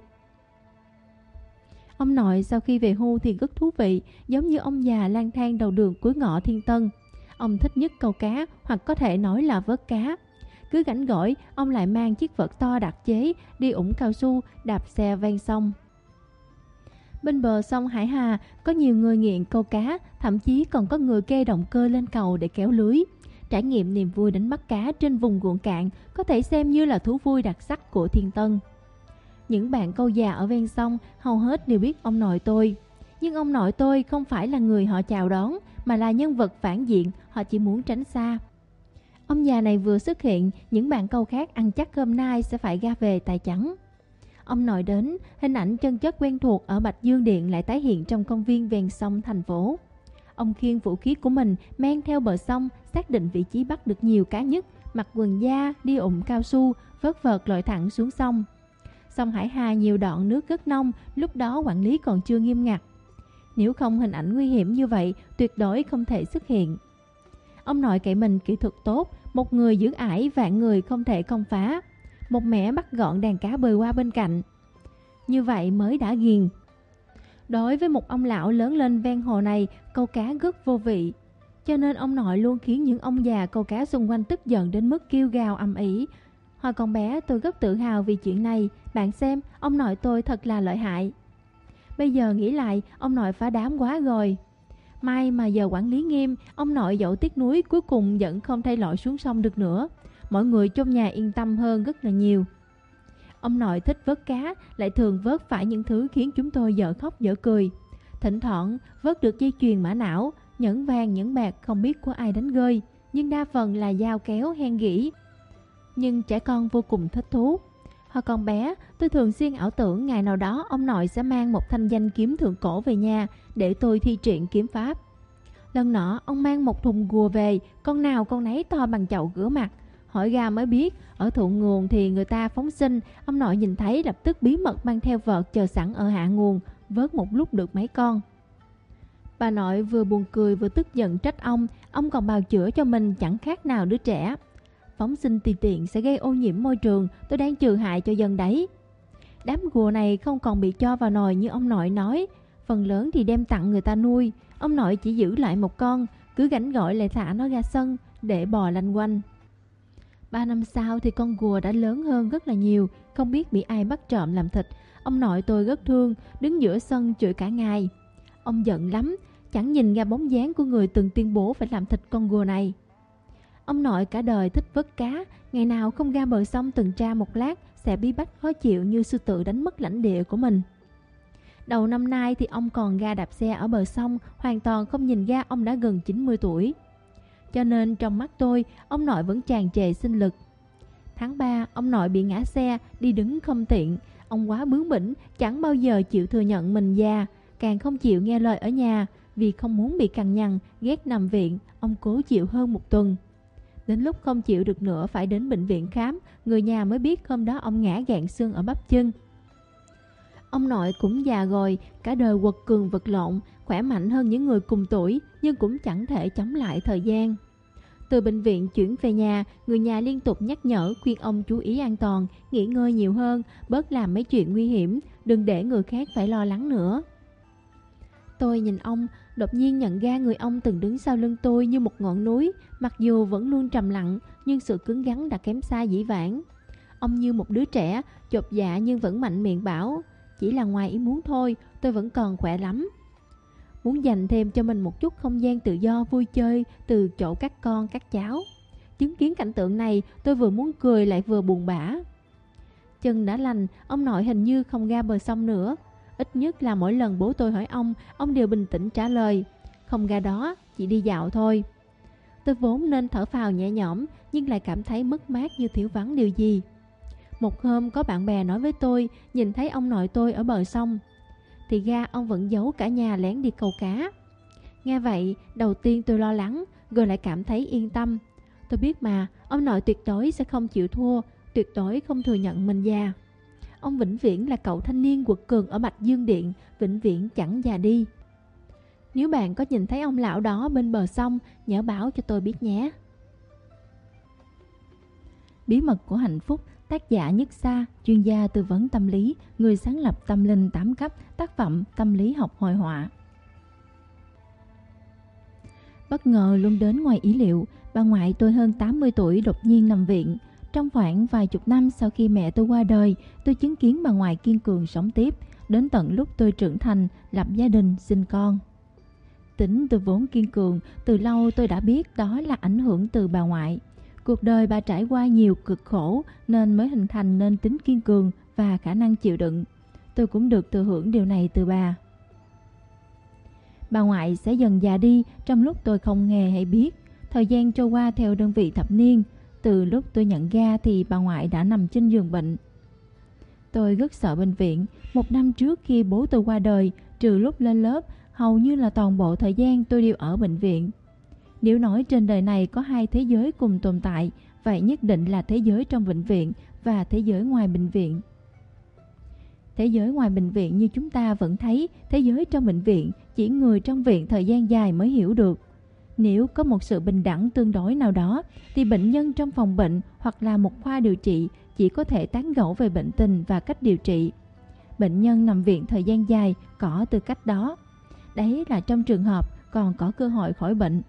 Ông nội sau khi về hưu thì rất thú vị, giống như ông già lang thang đầu đường cuối ngõ Thiên Tân. Ông thích nhất câu cá, hoặc có thể nói là vớt cá. Cứ rảnh rỗi, ông lại mang chiếc vợt to đặc chế, đi ủng cao su, đạp xe ven sông. Bên bờ sông Hải Hà có nhiều người nghiện câu cá, thậm chí còn có người kê động cơ lên cầu để kéo lưới. Trải nghiệm niềm vui đánh bắt cá trên vùng ruộng cạn có thể xem như là thú vui đặc sắc của Thiên Tân. Những bạn câu già ở ven sông hầu hết đều biết ông nội tôi. Nhưng ông nội tôi không phải là người họ chào đón, mà là nhân vật phản diện, họ chỉ muốn tránh xa. Ông già này vừa xuất hiện, những bạn câu khác ăn chắc hôm nay sẽ phải ra về tài trắng. Ông nội đến, hình ảnh chân chất quen thuộc ở Bạch Dương Điện lại tái hiện trong công viên ven sông thành phố. Ông khiêng vũ khí của mình, men theo bờ sông, xác định vị trí bắt được nhiều cá nhất, mặc quần da, đi ủng cao su, vớt vợt lội thẳng xuống sông. Sông Hải Hà nhiều đoạn nước rất nông, lúc đó quản lý còn chưa nghiêm ngặt. Nếu không hình ảnh nguy hiểm như vậy, tuyệt đối không thể xuất hiện. Ông nội cậy mình kỹ thuật tốt, một người giữ ải vạn người không thể công phá. Một mẻ bắt gọn đàn cá bơi qua bên cạnh. Như vậy mới đã ghiền. Đối với một ông lão lớn lên ven hồ này, câu cá rất vô vị. Cho nên ông nội luôn khiến những ông già câu cá xung quanh tức giận đến mức kêu gào ầm ĩ. Hồi còn bé tôi rất tự hào vì chuyện này. Bạn xem, ông nội tôi thật là lợi hại. Bây giờ nghĩ lại, ông nội phá đám quá rồi. May mà giờ quản lý nghiêm, ông nội dẫu tiếc nuối cuối cùng vẫn không thay lội xuống sông được nữa. Mọi người trong nhà yên tâm hơn rất là nhiều. Ông nội thích vớt cá, lại thường vớt phải những thứ khiến chúng tôi dở khóc dở cười. Thỉnh thoảng vớt được dây chuyền mã não, nhẫn vàng nhẫn bạc không biết của ai đánh rơi, nhưng đa phần là dao kéo hen gỉ. Nhưng trẻ con vô cùng thích thú. Hồi còn bé, tôi thường xuyên ảo tưởng ngày nào đó ông nội sẽ mang một thanh danh kiếm thượng cổ về nhà để tôi thi triển kiếm pháp. Lần nọ, ông mang một thùng gùa về, con nào con nấy to bằng chậu rửa mặt. Hỏi ra mới biết, ở thượng nguồn thì người ta phóng sinh, ông nội nhìn thấy lập tức bí mật mang theo vợt chờ sẵn ở hạ nguồn, vớt một lúc được mấy con. Bà nội vừa buồn cười vừa tức giận trách ông còn bào chữa cho mình chẳng khác nào đứa trẻ. Phóng sinh tùy tiện sẽ gây ô nhiễm môi trường, tôi đang trừ hại cho dân đấy. Đám gùa này không còn bị cho vào nồi như ông nội nói, phần lớn thì đem tặng người ta nuôi. Ông nội chỉ giữ lại một con, cứ gánh gọi lại thả nó ra sân để bò lanh quanh. 3 năm sau thì con gùa đã lớn hơn rất là nhiều, không biết bị ai bắt trộm làm thịt. Ông nội tôi rất thương, đứng giữa sân chửi cả ngày. Ông giận lắm, chẳng nhìn ra bóng dáng của người từng tuyên bố phải làm thịt con gùa này. Ông nội cả đời thích vớt cá, ngày nào không ra bờ sông tuần tra một lát sẽ bí bách khó chịu như sư tử đánh mất lãnh địa của mình. Đầu năm nay thì ông còn ra đạp xe ở bờ sông, hoàn toàn không nhìn ra ông đã gần 90 tuổi. Cho nên trong mắt tôi, ông nội vẫn tràn trề sinh lực. Tháng 3, ông nội bị ngã xe, đi đứng không tiện. Ông quá bướng bỉnh, chẳng bao giờ chịu thừa nhận mình già, càng không chịu nghe lời ở nhà. Vì không muốn bị cằn nhằn, ghét nằm viện, ông cố chịu hơn 1 tuần. Đến lúc không chịu được nữa phải đến bệnh viện khám, người nhà mới biết hôm đó ông ngã gạn xương ở bắp chân. Ông nội cũng già rồi, cả đời quật cường vật lộn, khỏe mạnh hơn những người cùng tuổi, nhưng cũng chẳng thể chống lại thời gian. Từ bệnh viện chuyển về nhà, người nhà liên tục nhắc nhở khuyên ông chú ý an toàn, nghỉ ngơi nhiều hơn, bớt làm mấy chuyện nguy hiểm, đừng để người khác phải lo lắng nữa. Tôi nhìn ông, đột nhiên nhận ra người ông từng đứng sau lưng tôi như một ngọn núi, mặc dù vẫn luôn trầm lặng, nhưng sự cứng rắn đã kém xa dĩ vãng. Ông như một đứa trẻ, chột dạ nhưng vẫn mạnh miệng bảo, chỉ là ngoài ý muốn thôi, tôi vẫn còn khỏe lắm. Muốn dành thêm cho mình một chút không gian tự do vui chơi từ chỗ các con, các cháu. Chứng kiến cảnh tượng này, tôi vừa muốn cười lại vừa buồn bã. Chân đã lành, ông nội hình như không ra bờ sông nữa. Ít nhất là mỗi lần bố tôi hỏi ông đều bình tĩnh trả lời, không ra đó, chỉ đi dạo thôi. Tôi vốn nên thở phào nhẹ nhõm, nhưng lại cảm thấy mất mát như thiếu vắng điều gì. Một hôm có bạn bè nói với tôi, nhìn thấy ông nội tôi ở bờ sông. Thì ra ông vẫn giấu cả nhà lén đi câu cá. Nghe vậy, đầu tiên tôi lo lắng, rồi lại cảm thấy yên tâm. Tôi biết mà, ông nội tuyệt đối sẽ không chịu thua, tuyệt đối không thừa nhận mình già. Ông vĩnh viễn là cậu thanh niên quật cường ở Bạch Dương Điện, vĩnh viễn chẳng già đi. Nếu bạn có nhìn thấy ông lão đó bên bờ sông, nhớ báo cho tôi biết nhé. Bí mật của hạnh phúc, tác giả Nhất Sa, chuyên gia tư vấn tâm lý, người sáng lập Tâm Linh 8 cấp, tác phẩm tâm lý học hội họa. Bất ngờ luôn đến ngoài ý liệu, bà ngoại tôi hơn 80 tuổi đột nhiên nằm viện. Trong khoảng vài chục năm sau khi mẹ tôi qua đời, tôi chứng kiến bà ngoại kiên cường sống tiếp, đến tận lúc tôi trưởng thành, lập gia đình, sinh con. Tính tôi vốn kiên cường, từ lâu tôi đã biết đó là ảnh hưởng từ bà ngoại. Cuộc đời bà trải qua nhiều cực khổ nên mới hình thành nên tính kiên cường và khả năng chịu đựng. Tôi cũng được thừa hưởng điều này từ bà. Bà ngoại sẽ dần già đi trong lúc tôi không hề hay biết. Thời gian trôi qua theo đơn vị thập niên. Từ lúc tôi nhận ra thì bà ngoại đã nằm trên giường bệnh. Tôi rất sợ bệnh viện. 1 năm trước khi bố tôi qua đời, trừ lúc lên lớp, hầu như là toàn bộ thời gian tôi đều ở bệnh viện. Nếu nói trên đời này có 2 thế giới cùng tồn tại, vậy nhất định là thế giới trong bệnh viện và thế giới ngoài bệnh viện. Thế giới ngoài bệnh viện như chúng ta vẫn thấy, thế giới trong bệnh viện chỉ người trong viện thời gian dài mới hiểu được. Nếu có một sự bình đẳng tương đối nào đó, thì bệnh nhân trong phòng bệnh hoặc là một khoa điều trị chỉ có thể tán gẫu về bệnh tình và cách điều trị. Bệnh nhân nằm viện thời gian dài có tư cách đó. Đấy là trong trường hợp còn có cơ hội khỏi bệnh.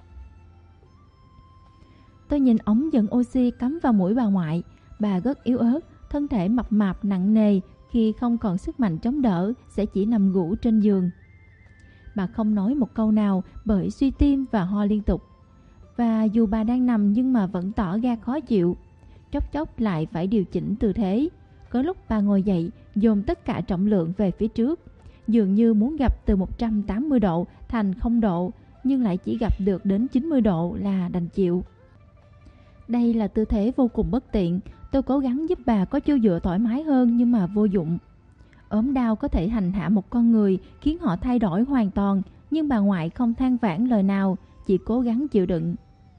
Tôi nhìn ống dẫn oxy cắm vào mũi bà ngoại. Bà rất yếu ớt, thân thể mập mạp nặng nề, khi không còn sức mạnh chống đỡ sẽ chỉ nằm ngủ trên giường. Bà không nói một câu nào bởi suy tim và ho liên tục. Và dù bà đang nằm nhưng mà vẫn tỏ ra khó chịu. Chốc chốc lại phải điều chỉnh tư thế. Có lúc bà ngồi dậy, dồn tất cả trọng lượng về phía trước, dường như muốn gập từ 180 độ thành 0 độ, nhưng lại chỉ gập được đến 90 độ là đành chịu. Đây là tư thế vô cùng bất tiện. Tôi cố gắng giúp bà có chỗ dựa thoải mái hơn nhưng mà vô dụng. Ốm đau có thể hành hạ một con người, khiến họ thay đổi hoàn toàn, nhưng bà ngoại không than vãn lời nào, chỉ cố gắng chịu đựng.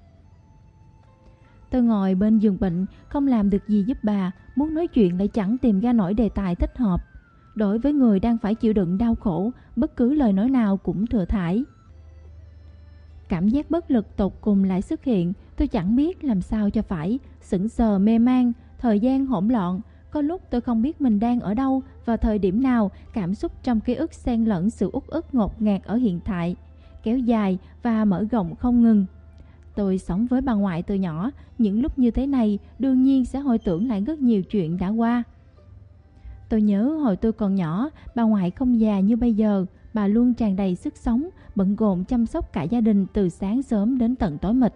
Tôi ngồi bên giường bệnh, không làm được gì giúp bà, muốn nói chuyện lại chẳng tìm ra nổi đề tài thích hợp. Đối với người đang phải chịu đựng đau khổ, bất cứ lời nói nào cũng thừa thãi. Cảm giác bất lực tột cùng lại xuất hiện, tôi chẳng biết làm sao cho phải, sững sờ mê man, thời gian hỗn loạn. Có lúc tôi không biết mình đang ở đâu, vào thời điểm nào, cảm xúc trong ký ức xen lẫn sự uất ức ngột ngạt ở hiện tại, kéo dài và mở rộng không ngừng. Tôi sống với bà ngoại từ nhỏ, những lúc như thế này đương nhiên sẽ hồi tưởng lại rất nhiều chuyện đã qua. Tôi nhớ hồi tôi còn nhỏ, bà ngoại không già như bây giờ, bà luôn tràn đầy sức sống, bận rộn chăm sóc cả gia đình từ sáng sớm đến tận tối mịt.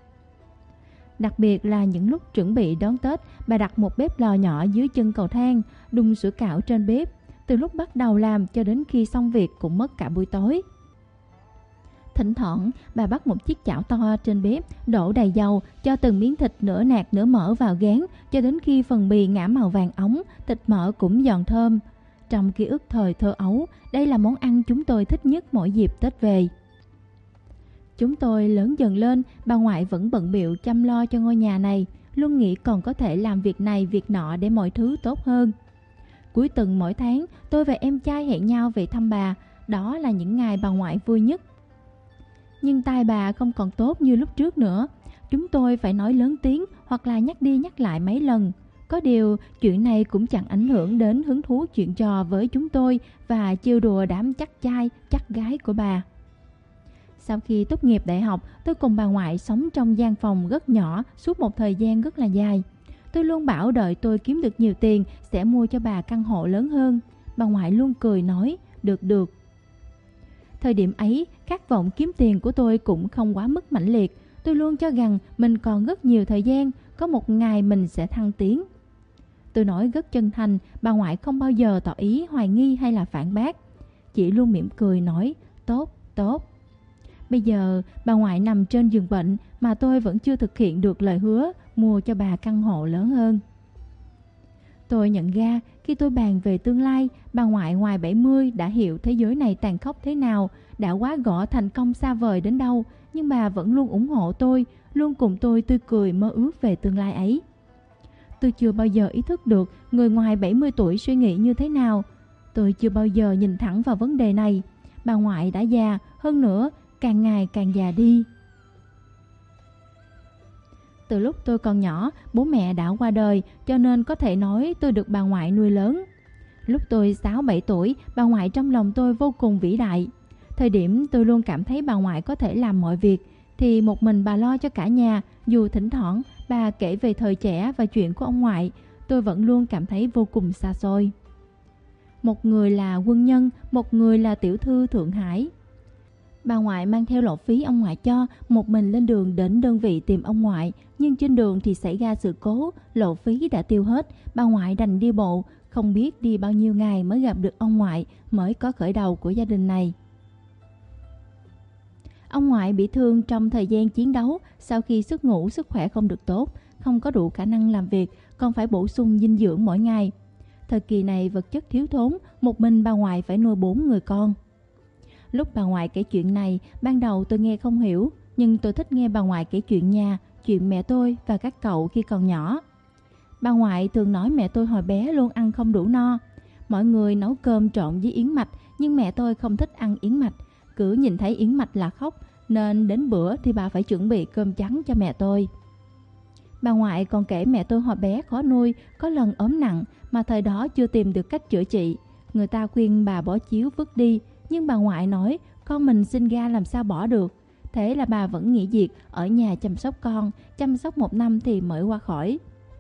Đặc biệt là những lúc chuẩn bị đón Tết, bà đặt một bếp lò nhỏ dưới chân cầu thang, đun sủi cảo trên bếp. Từ lúc bắt đầu làm cho đến khi xong việc cũng mất cả buổi tối. Thỉnh thoảng, bà bắt một chiếc chảo to trên bếp, đổ đầy dầu, cho từng miếng thịt nửa nạc nửa mỡ vào gán, cho đến khi phần bì ngả màu vàng óng, thịt mỡ cũng giòn thơm. Trong ký ức thời thơ ấu, đây là món ăn chúng tôi thích nhất mỗi dịp Tết về. Chúng tôi lớn dần lên, bà ngoại vẫn bận bịu chăm lo cho ngôi nhà này, luôn nghĩ còn có thể làm việc này việc nọ để mọi thứ tốt hơn. Cuối tuần mỗi tháng, tôi và em trai hẹn nhau về thăm bà, đó là những ngày bà ngoại vui nhất. Nhưng tai bà không còn tốt như lúc trước nữa. Chúng tôi phải nói lớn tiếng hoặc là nhắc đi nhắc lại mấy lần. Có điều, chuyện này cũng chẳng ảnh hưởng đến hứng thú chuyện trò với chúng tôi và trêu đùa đám chắc trai, chắc gái của bà. Sau khi tốt nghiệp đại học, tôi cùng bà ngoại sống trong gian phòng rất nhỏ suốt một thời gian rất là dài. Tôi luôn bảo đợi tôi kiếm được nhiều tiền sẽ mua cho bà căn hộ lớn hơn. Bà ngoại luôn cười nói, được. Thời điểm ấy, khát vọng kiếm tiền của tôi cũng không quá mức mãnh liệt. Tôi luôn cho rằng mình còn rất nhiều thời gian, có một ngày mình sẽ thăng tiến. Tôi nói rất chân thành, bà ngoại không bao giờ tỏ ý hoài nghi hay là phản bác. Chỉ luôn mỉm cười nói, tốt. Bây giờ, bà ngoại nằm trên giường bệnh mà tôi vẫn chưa thực hiện được lời hứa mua cho bà căn hộ lớn hơn. Tôi nhận ra, khi tôi bàn về tương lai, bà ngoại ngoài 70 đã hiểu thế giới này tàn khốc thế nào, đã quá gõ thành công xa vời đến đâu, nhưng bà vẫn luôn ủng hộ tôi, luôn cùng tôi tươi cười mơ ước về tương lai ấy. Tôi chưa bao giờ ý thức được người ngoài 70 tuổi suy nghĩ như thế nào. Tôi chưa bao giờ nhìn thẳng vào vấn đề này. Bà ngoại đã già, hơn nữa, càng ngày càng già đi. Từ lúc tôi còn nhỏ, bố mẹ đã qua đời, cho nên có thể nói tôi được bà ngoại nuôi lớn. Lúc tôi 6-7 tuổi, bà ngoại trong lòng tôi vô cùng vĩ đại. Thời điểm tôi luôn cảm thấy bà ngoại có thể làm mọi việc, thì một mình bà lo cho cả nhà, dù thỉnh thoảng bà kể về thời trẻ và chuyện của ông ngoại, tôi vẫn luôn cảm thấy vô cùng xa xôi. Một người là quân nhân, một người là tiểu thư Thượng Hải. Bà ngoại mang theo lộ phí ông ngoại cho, một mình lên đường đến đơn vị tìm ông ngoại, nhưng trên đường thì xảy ra sự cố, lộ phí đã tiêu hết, bà ngoại đành đi bộ, không biết đi bao nhiêu ngày mới gặp được ông ngoại, mới có khởi đầu của gia đình này. Ông ngoại bị thương trong thời gian chiến đấu, sau khi xuất ngũ sức khỏe không được tốt, không có đủ khả năng làm việc, còn phải bổ sung dinh dưỡng mỗi ngày. Thời kỳ này vật chất thiếu thốn, một mình bà ngoại phải nuôi 4 người con. Lúc bà ngoại kể chuyện này, ban đầu tôi nghe không hiểu, nhưng tôi thích nghe bà ngoại kể chuyện nhà, chuyện mẹ tôi và các cậu khi còn nhỏ. Bà ngoại thường nói mẹ tôi hồi bé luôn ăn không đủ no. Mọi người nấu cơm trộn với yến mạch, nhưng mẹ tôi không thích ăn yến mạch. Cứ nhìn thấy yến mạch là khóc, nên đến bữa thì bà phải chuẩn bị cơm trắng cho mẹ tôi. Bà ngoại còn kể mẹ tôi hồi bé khó nuôi, có lần ốm nặng mà thời đó chưa tìm được cách chữa trị. Người ta khuyên bà bỏ chiếu vứt đi, nhưng bà ngoại nói con mình sinh ra làm sao bỏ được. Thế là bà vẫn nghỉ việc ở nhà chăm sóc con, chăm sóc 1 năm thì mới qua khỏi.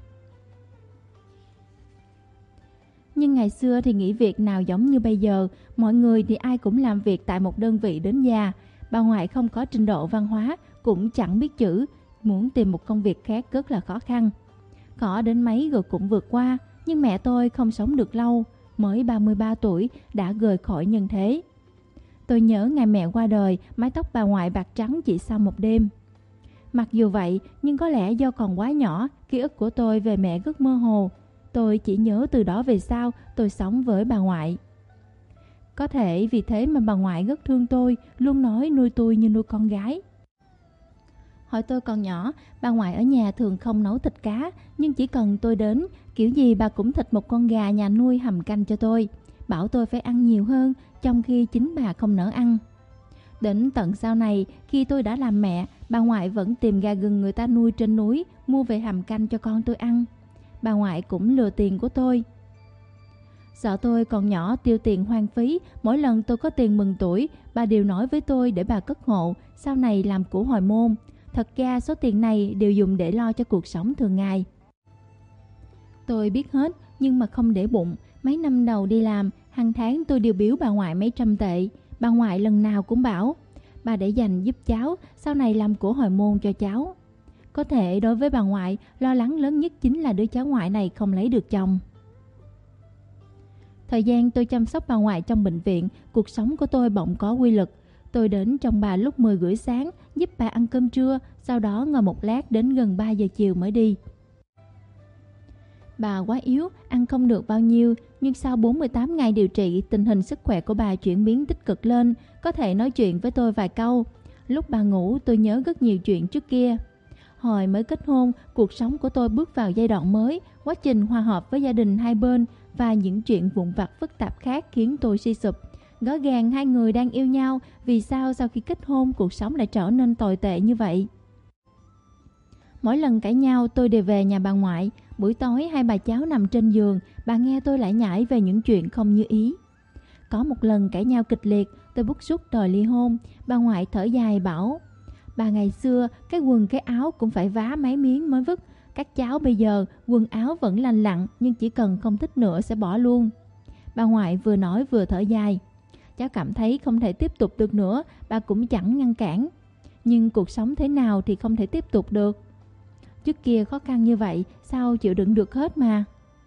Nhưng ngày xưa thì nghỉ việc nào giống như bây giờ, mọi người thì ai cũng làm việc tại một đơn vị đến già. Bà ngoại không có trình độ văn hóa, cũng chẳng biết chữ, muốn tìm một công việc khác rất là khó khăn. Khó đến mấy rồi cũng vượt qua, Nhưng mẹ tôi không sống được lâu, mới 33 tuổi đã rời khỏi nhân thế. Tôi nhớ ngày mẹ qua đời, mái tóc bà ngoại bạc trắng chỉ sau một đêm. Mặc dù vậy, nhưng có lẽ do còn quá nhỏ, ký ức của tôi về mẹ rất mơ hồ. Tôi chỉ nhớ từ đó về sau tôi sống với bà ngoại. Có thể vì thế mà bà ngoại rất thương tôi, luôn nói nuôi tôi như nuôi con gái. Hồi tôi còn nhỏ, bà ngoại ở nhà thường không nấu thịt cá, nhưng chỉ cần tôi đến, kiểu gì bà cũng thịt một con gà nhà nuôi hầm canh cho tôi, bảo tôi phải ăn nhiều hơn, trong khi chính bà không nỡ ăn. Đến tận sau này, khi tôi đã làm mẹ, bà ngoại vẫn tìm gà rừng người ta nuôi trên núi, mua về hầm canh cho con tôi ăn. Bà ngoại cũng lừa tiền của tôi. Sợ tôi còn nhỏ tiêu tiền hoang phí, mỗi lần tôi có tiền mừng tuổi, bà đều nói với tôi để bà cất hộ, sau này làm của hồi môn. Thật ra số tiền này đều dùng để lo cho cuộc sống thường ngày. Tôi biết hết, nhưng mà không để bụng. Mấy năm đầu đi làm, hàng tháng tôi đều biếu bà ngoại mấy trăm tệ. Bà ngoại lần nào cũng bảo, bà để dành giúp cháu, sau này làm của hồi môn cho cháu. Có thể đối với bà ngoại, lo lắng lớn nhất chính là đứa cháu ngoại này không lấy được chồng. Thời gian tôi chăm sóc bà ngoại trong bệnh viện, cuộc sống của tôi bỗng có quy luật. Tôi đến trong bà lúc 10 rưỡi sáng, giúp bà ăn cơm trưa, sau đó ngồi một lát đến gần 3 giờ chiều mới đi. Bà quá yếu, ăn không được bao nhiêu, nhưng sau 48 ngày điều trị, tình hình sức khỏe của bà chuyển biến tích cực lên, có thể nói chuyện với tôi vài câu. Lúc bà ngủ, tôi nhớ rất nhiều chuyện trước kia. Hồi mới kết hôn, cuộc sống của tôi bước vào giai đoạn mới, quá trình hòa hợp với gia đình hai bên và những chuyện vụn vặt phức tạp khác khiến tôi suy sụp. Rõ ràng hai người đang yêu nhau, vì sao sau khi kết hôn cuộc sống lại trở nên tồi tệ như vậy? Mỗi lần cãi nhau tôi đều về nhà bà ngoại. Buổi tối hai bà cháu nằm trên giường, bà nghe tôi lải nhải về những chuyện không như ý. Có một lần cãi nhau kịch liệt, tôi bức xúc đòi ly hôn. Bà ngoại thở dài bảo, bà ngày xưa cái quần cái áo cũng phải vá mấy miếng mới vứt. Các cháu bây giờ quần áo vẫn lành lặn, nhưng chỉ cần không thích nữa sẽ bỏ luôn. Bà ngoại vừa nói vừa thở dài. Cháu cảm thấy không thể tiếp tục được nữa, bà cũng chẳng ngăn cản. Nhưng cuộc sống thế nào thì không thể tiếp tục được. Trước kia khó khăn như vậy, sao chịu đựng được hết mà.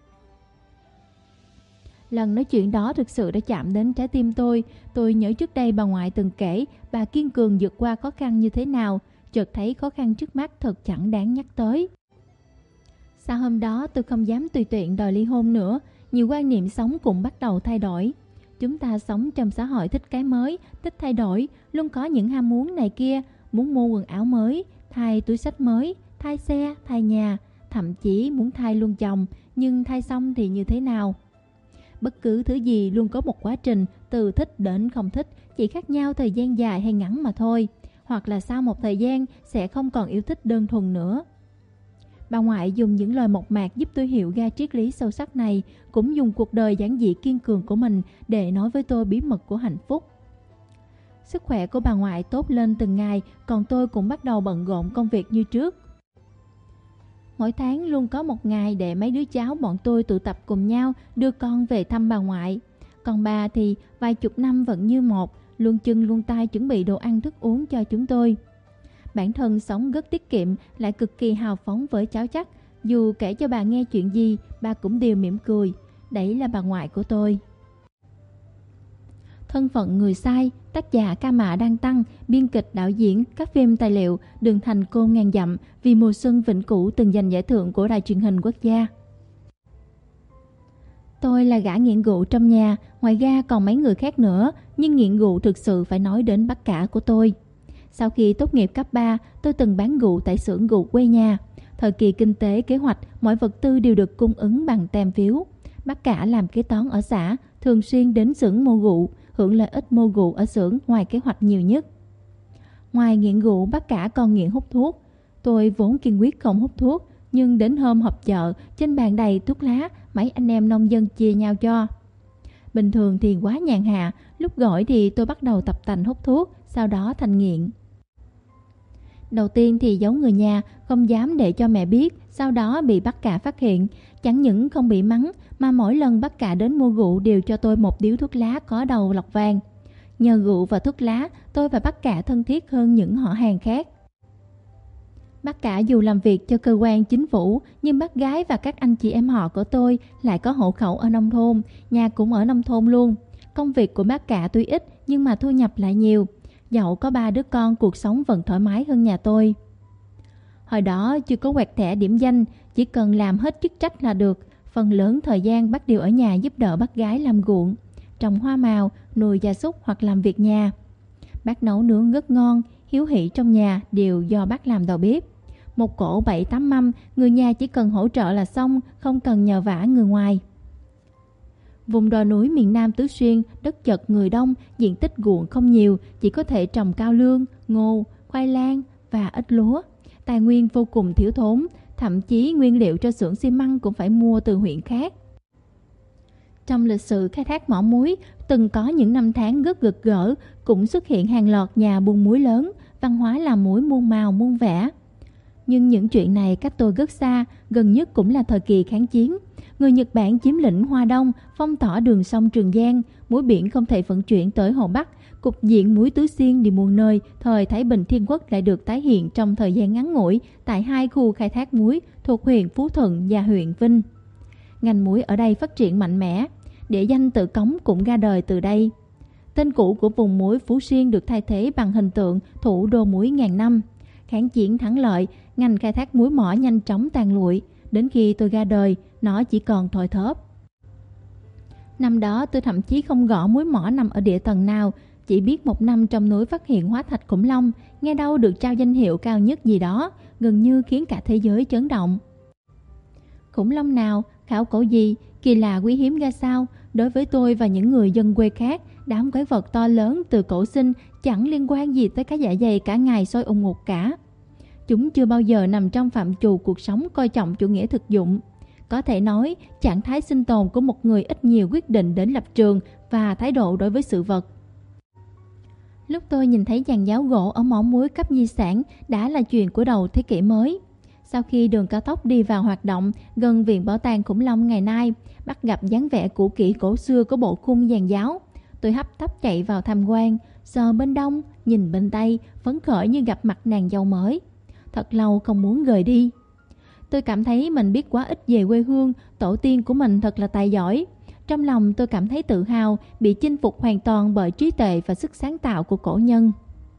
Lần nói chuyện đó thực sự đã chạm đến trái tim tôi. Tôi nhớ trước đây bà ngoại từng kể bà kiên cường vượt qua khó khăn như thế nào. Chợt thấy khó khăn trước mắt thật chẳng đáng nhắc tới. Sau hôm đó tôi không dám tùy tiện đòi ly hôn nữa. Nhiều quan niệm sống cũng bắt đầu thay đổi. Chúng ta sống trong xã hội thích cái mới, thích thay đổi, luôn có những ham muốn này kia, muốn mua quần áo mới, thay túi xách mới, thay xe, thay nhà, thậm chí muốn thay luôn chồng, nhưng thay xong thì như thế nào? Bất cứ thứ gì luôn có một quá trình từ thích đến không thích, chỉ khác nhau thời gian dài hay ngắn mà thôi, hoặc là sau một thời gian sẽ không còn yêu thích đơn thuần nữa. Bà ngoại dùng những lời mộc mạc giúp tôi hiểu ra triết lý sâu sắc này, cũng dùng cuộc đời giản dị kiên cường của mình để nói với tôi bí mật của hạnh phúc. Sức khỏe của bà ngoại tốt lên từng ngày, còn tôi cũng bắt đầu bận rộn công việc như trước. Mỗi tháng luôn có một ngày để mấy đứa cháu bọn tôi tụ tập cùng nhau đưa con về thăm bà ngoại. Còn bà thì vài chục năm vẫn như một, luôn chân luôn tay chuẩn bị đồ ăn thức uống cho chúng tôi. Bản thân sống rất tiết kiệm, lại cực kỳ hào phóng với cháu chắc. Dù kể cho bà nghe chuyện gì, bà cũng đều mỉm cười. Đấy là bà ngoại của tôi. Thân phận người sai, tác giả Ca Mạ Đăng Tăng, biên kịch đạo diễn, các phim tài liệu, Đường Thành Côn Ngàn Dặm, Vì Mùa Xuân Vĩnh Cửu từng giành giải thưởng của Đài Truyền hình Quốc gia. Tôi là gã nghiện rượu trong nhà, ngoài ra còn mấy người khác nữa, nhưng nghiện rượu thực sự phải nói đến bác cả của tôi. Sau khi tốt nghiệp cấp 3, tôi từng bán rượu tại xưởng rượu quê nhà. Thời kỳ kinh tế kế hoạch, mọi vật tư đều được cung ứng bằng tem phiếu. Bác cả làm kế toán ở xã, thường xuyên đến xưởng mua rượu, hưởng lợi ích mua rượu ở xưởng ngoài kế hoạch nhiều nhất. Ngoài nghiện rượu, bác cả còn nghiện hút thuốc. Tôi vốn kiên quyết không hút thuốc, nhưng đến hôm họp chợ, trên bàn đầy thuốc lá, mấy anh em nông dân chia nhau cho. Bình thường thì quá nhàn hạ, lúc rỗi thì tôi bắt đầu tập tành hút thuốc, sau đó thành nghiện. Đầu tiên thì giấu người nhà, không dám để cho mẹ biết, sau đó bị bác cả phát hiện. Chẳng những không bị mắng, mà mỗi lần bác cả đến mua rượu đều cho tôi một điếu thuốc lá có đầu lọc vàng. Nhờ rượu và thuốc lá, tôi và bác cả thân thiết hơn những họ hàng khác. Bác cả dù làm việc cho cơ quan chính phủ, nhưng bác gái và các anh chị em họ của tôi lại có hộ khẩu ở nông thôn, nhà cũng ở nông thôn luôn. Công việc của bác cả tuy ít nhưng mà thu nhập lại nhiều. Dẫu có 3 đứa con, cuộc sống vẫn thoải mái hơn nhà tôi. Hồi đó chưa có quẹt thẻ điểm danh, chỉ cần làm hết chức trách là được. Phần lớn thời gian bác đều ở nhà giúp đỡ bác gái làm ruộng, trồng hoa màu, nuôi gia súc hoặc làm việc nhà. Bác nấu nướng rất ngon, hiếu hỉ trong nhà đều do bác làm đầu bếp. Một cỗ 7-8 mâm, người nhà chỉ cần hỗ trợ là xong, không cần nhờ vả người ngoài. Vùng đồi núi miền Nam Tứ Xuyên, đất chật người đông, diện tích ruộng không nhiều, chỉ có thể trồng cao lương, ngô, khoai lang và ít lúa. Tài nguyên vô cùng thiếu thốn, thậm chí nguyên liệu cho xưởng xi măng cũng phải mua từ huyện khác. Trong lịch sử khai thác mỏ muối, từng có những năm tháng rất rực rỡ, cũng xuất hiện hàng loạt nhà buôn muối lớn, văn hóa làm muối muôn màu muôn vẻ. Nhưng những chuyện này cách tôi rất xa, gần nhất cũng là thời kỳ kháng chiến. Người Nhật Bản chiếm lĩnh Hoa Đông, phong tỏa đường sông Trường Giang, muối biển không thể vận chuyển tới Hồ Bắc. Cục diện muối Tứ Xuyên đi muôn nơi, thời Thái Bình Thiên Quốc lại được tái hiện trong thời gian ngắn ngủi tại 2 khu khai thác muối thuộc huyện Phú Thuận và huyện Vinh. Ngành muối ở đây phát triển mạnh mẽ, địa danh Tự Cống cũng ra đời từ đây. Tên cũ của vùng muối Phú Xuyên được thay thế bằng hình tượng thủ đô muối ngàn năm. Kháng chiến thắng lợi, ngành khai thác muối mỏ nhanh chóng tàn lụi. Đến khi tôi ra đời, nó chỉ còn thoi thóp. Năm đó tôi thậm chí không rõ muối mỏ nằm ở địa tầng nào, chỉ biết một năm trong núi phát hiện hóa thạch khủng long, nghe đâu được trao danh hiệu cao nhất gì đó, gần như khiến cả thế giới chấn động. Khủng long nào, khảo cổ gì, kỳ lạ quý hiếm ra sao, đối với tôi và những người dân quê khác, đám quái vật to lớn từ cổ sinh chẳng liên quan gì tới cái dạ dày cả ngày sôi ùng ục cả. Chúng chưa bao giờ nằm trong phạm trù cuộc sống coi trọng chủ nghĩa thực dụng. Có thể nói, trạng thái sinh tồn của một người ít nhiều quyết định đến lập trường và thái độ đối với sự vật. Lúc tôi nhìn thấy giàn giáo gỗ ở mỏ muối cấp di sản đã là chuyện của đầu thế kỷ mới. Sau khi đường cao tốc đi vào hoạt động gần Viện Bảo tàng Khủng long ngày nay, bắt gặp dáng vẻ cũ kỹ cổ xưa của bộ khung giàn giáo. Tôi hấp tấp chạy vào tham quan, sờ bên đông, nhìn bên tây, phấn khởi như gặp mặt nàng dâu mới. Thật lâu không muốn rời đi. Tôi cảm thấy mình biết quá ít về quê hương, tổ tiên của mình thật là tài giỏi. Trong lòng tôi cảm thấy tự hào, bị chinh phục hoàn toàn bởi trí tuệ và sức sáng tạo của cổ nhân.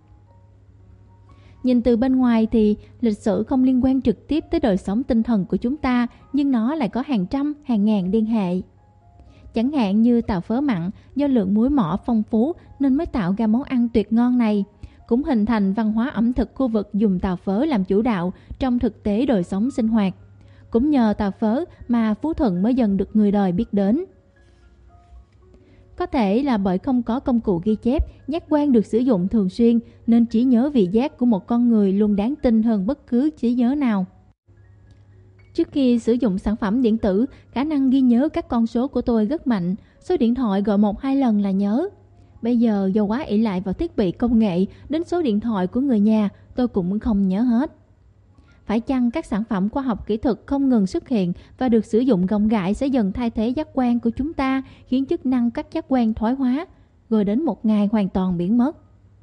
Nhìn từ bên ngoài thì lịch sử không liên quan trực tiếp tới đời sống tinh thần của chúng ta, nhưng nó lại có hàng trăm, hàng ngàn liên hệ. Chẳng hạn như tàu phớ mặn, do lượng muối mỏ phong phú nên mới tạo ra món ăn tuyệt ngon này. Cũng hình thành văn hóa ẩm thực khu vực dùng tàu phớ làm chủ đạo trong thực tế đời sống sinh hoạt. Cũng nhờ tàu phớ mà Phú Thuận mới dần được người đời biết đến. Có thể là bởi không có công cụ ghi chép, giác quan được sử dụng thường xuyên nên trí nhớ vị giác của một con người luôn đáng tin hơn bất cứ trí nhớ nào. Trước khi sử dụng sản phẩm điện tử, khả năng ghi nhớ các con số của tôi rất mạnh, số điện thoại gọi 1-2 lần là nhớ. Bây giờ do quá ỷ lại vào thiết bị công nghệ, đến số điện thoại của người nhà tôi cũng không nhớ hết. Phải chăng các sản phẩm khoa học kỹ thuật không ngừng xuất hiện và được sử dụng rộng rãi sẽ dần thay thế giác quan của chúng ta, khiến chức năng các giác quan thoái hóa, rồi đến một ngày hoàn toàn biến mất.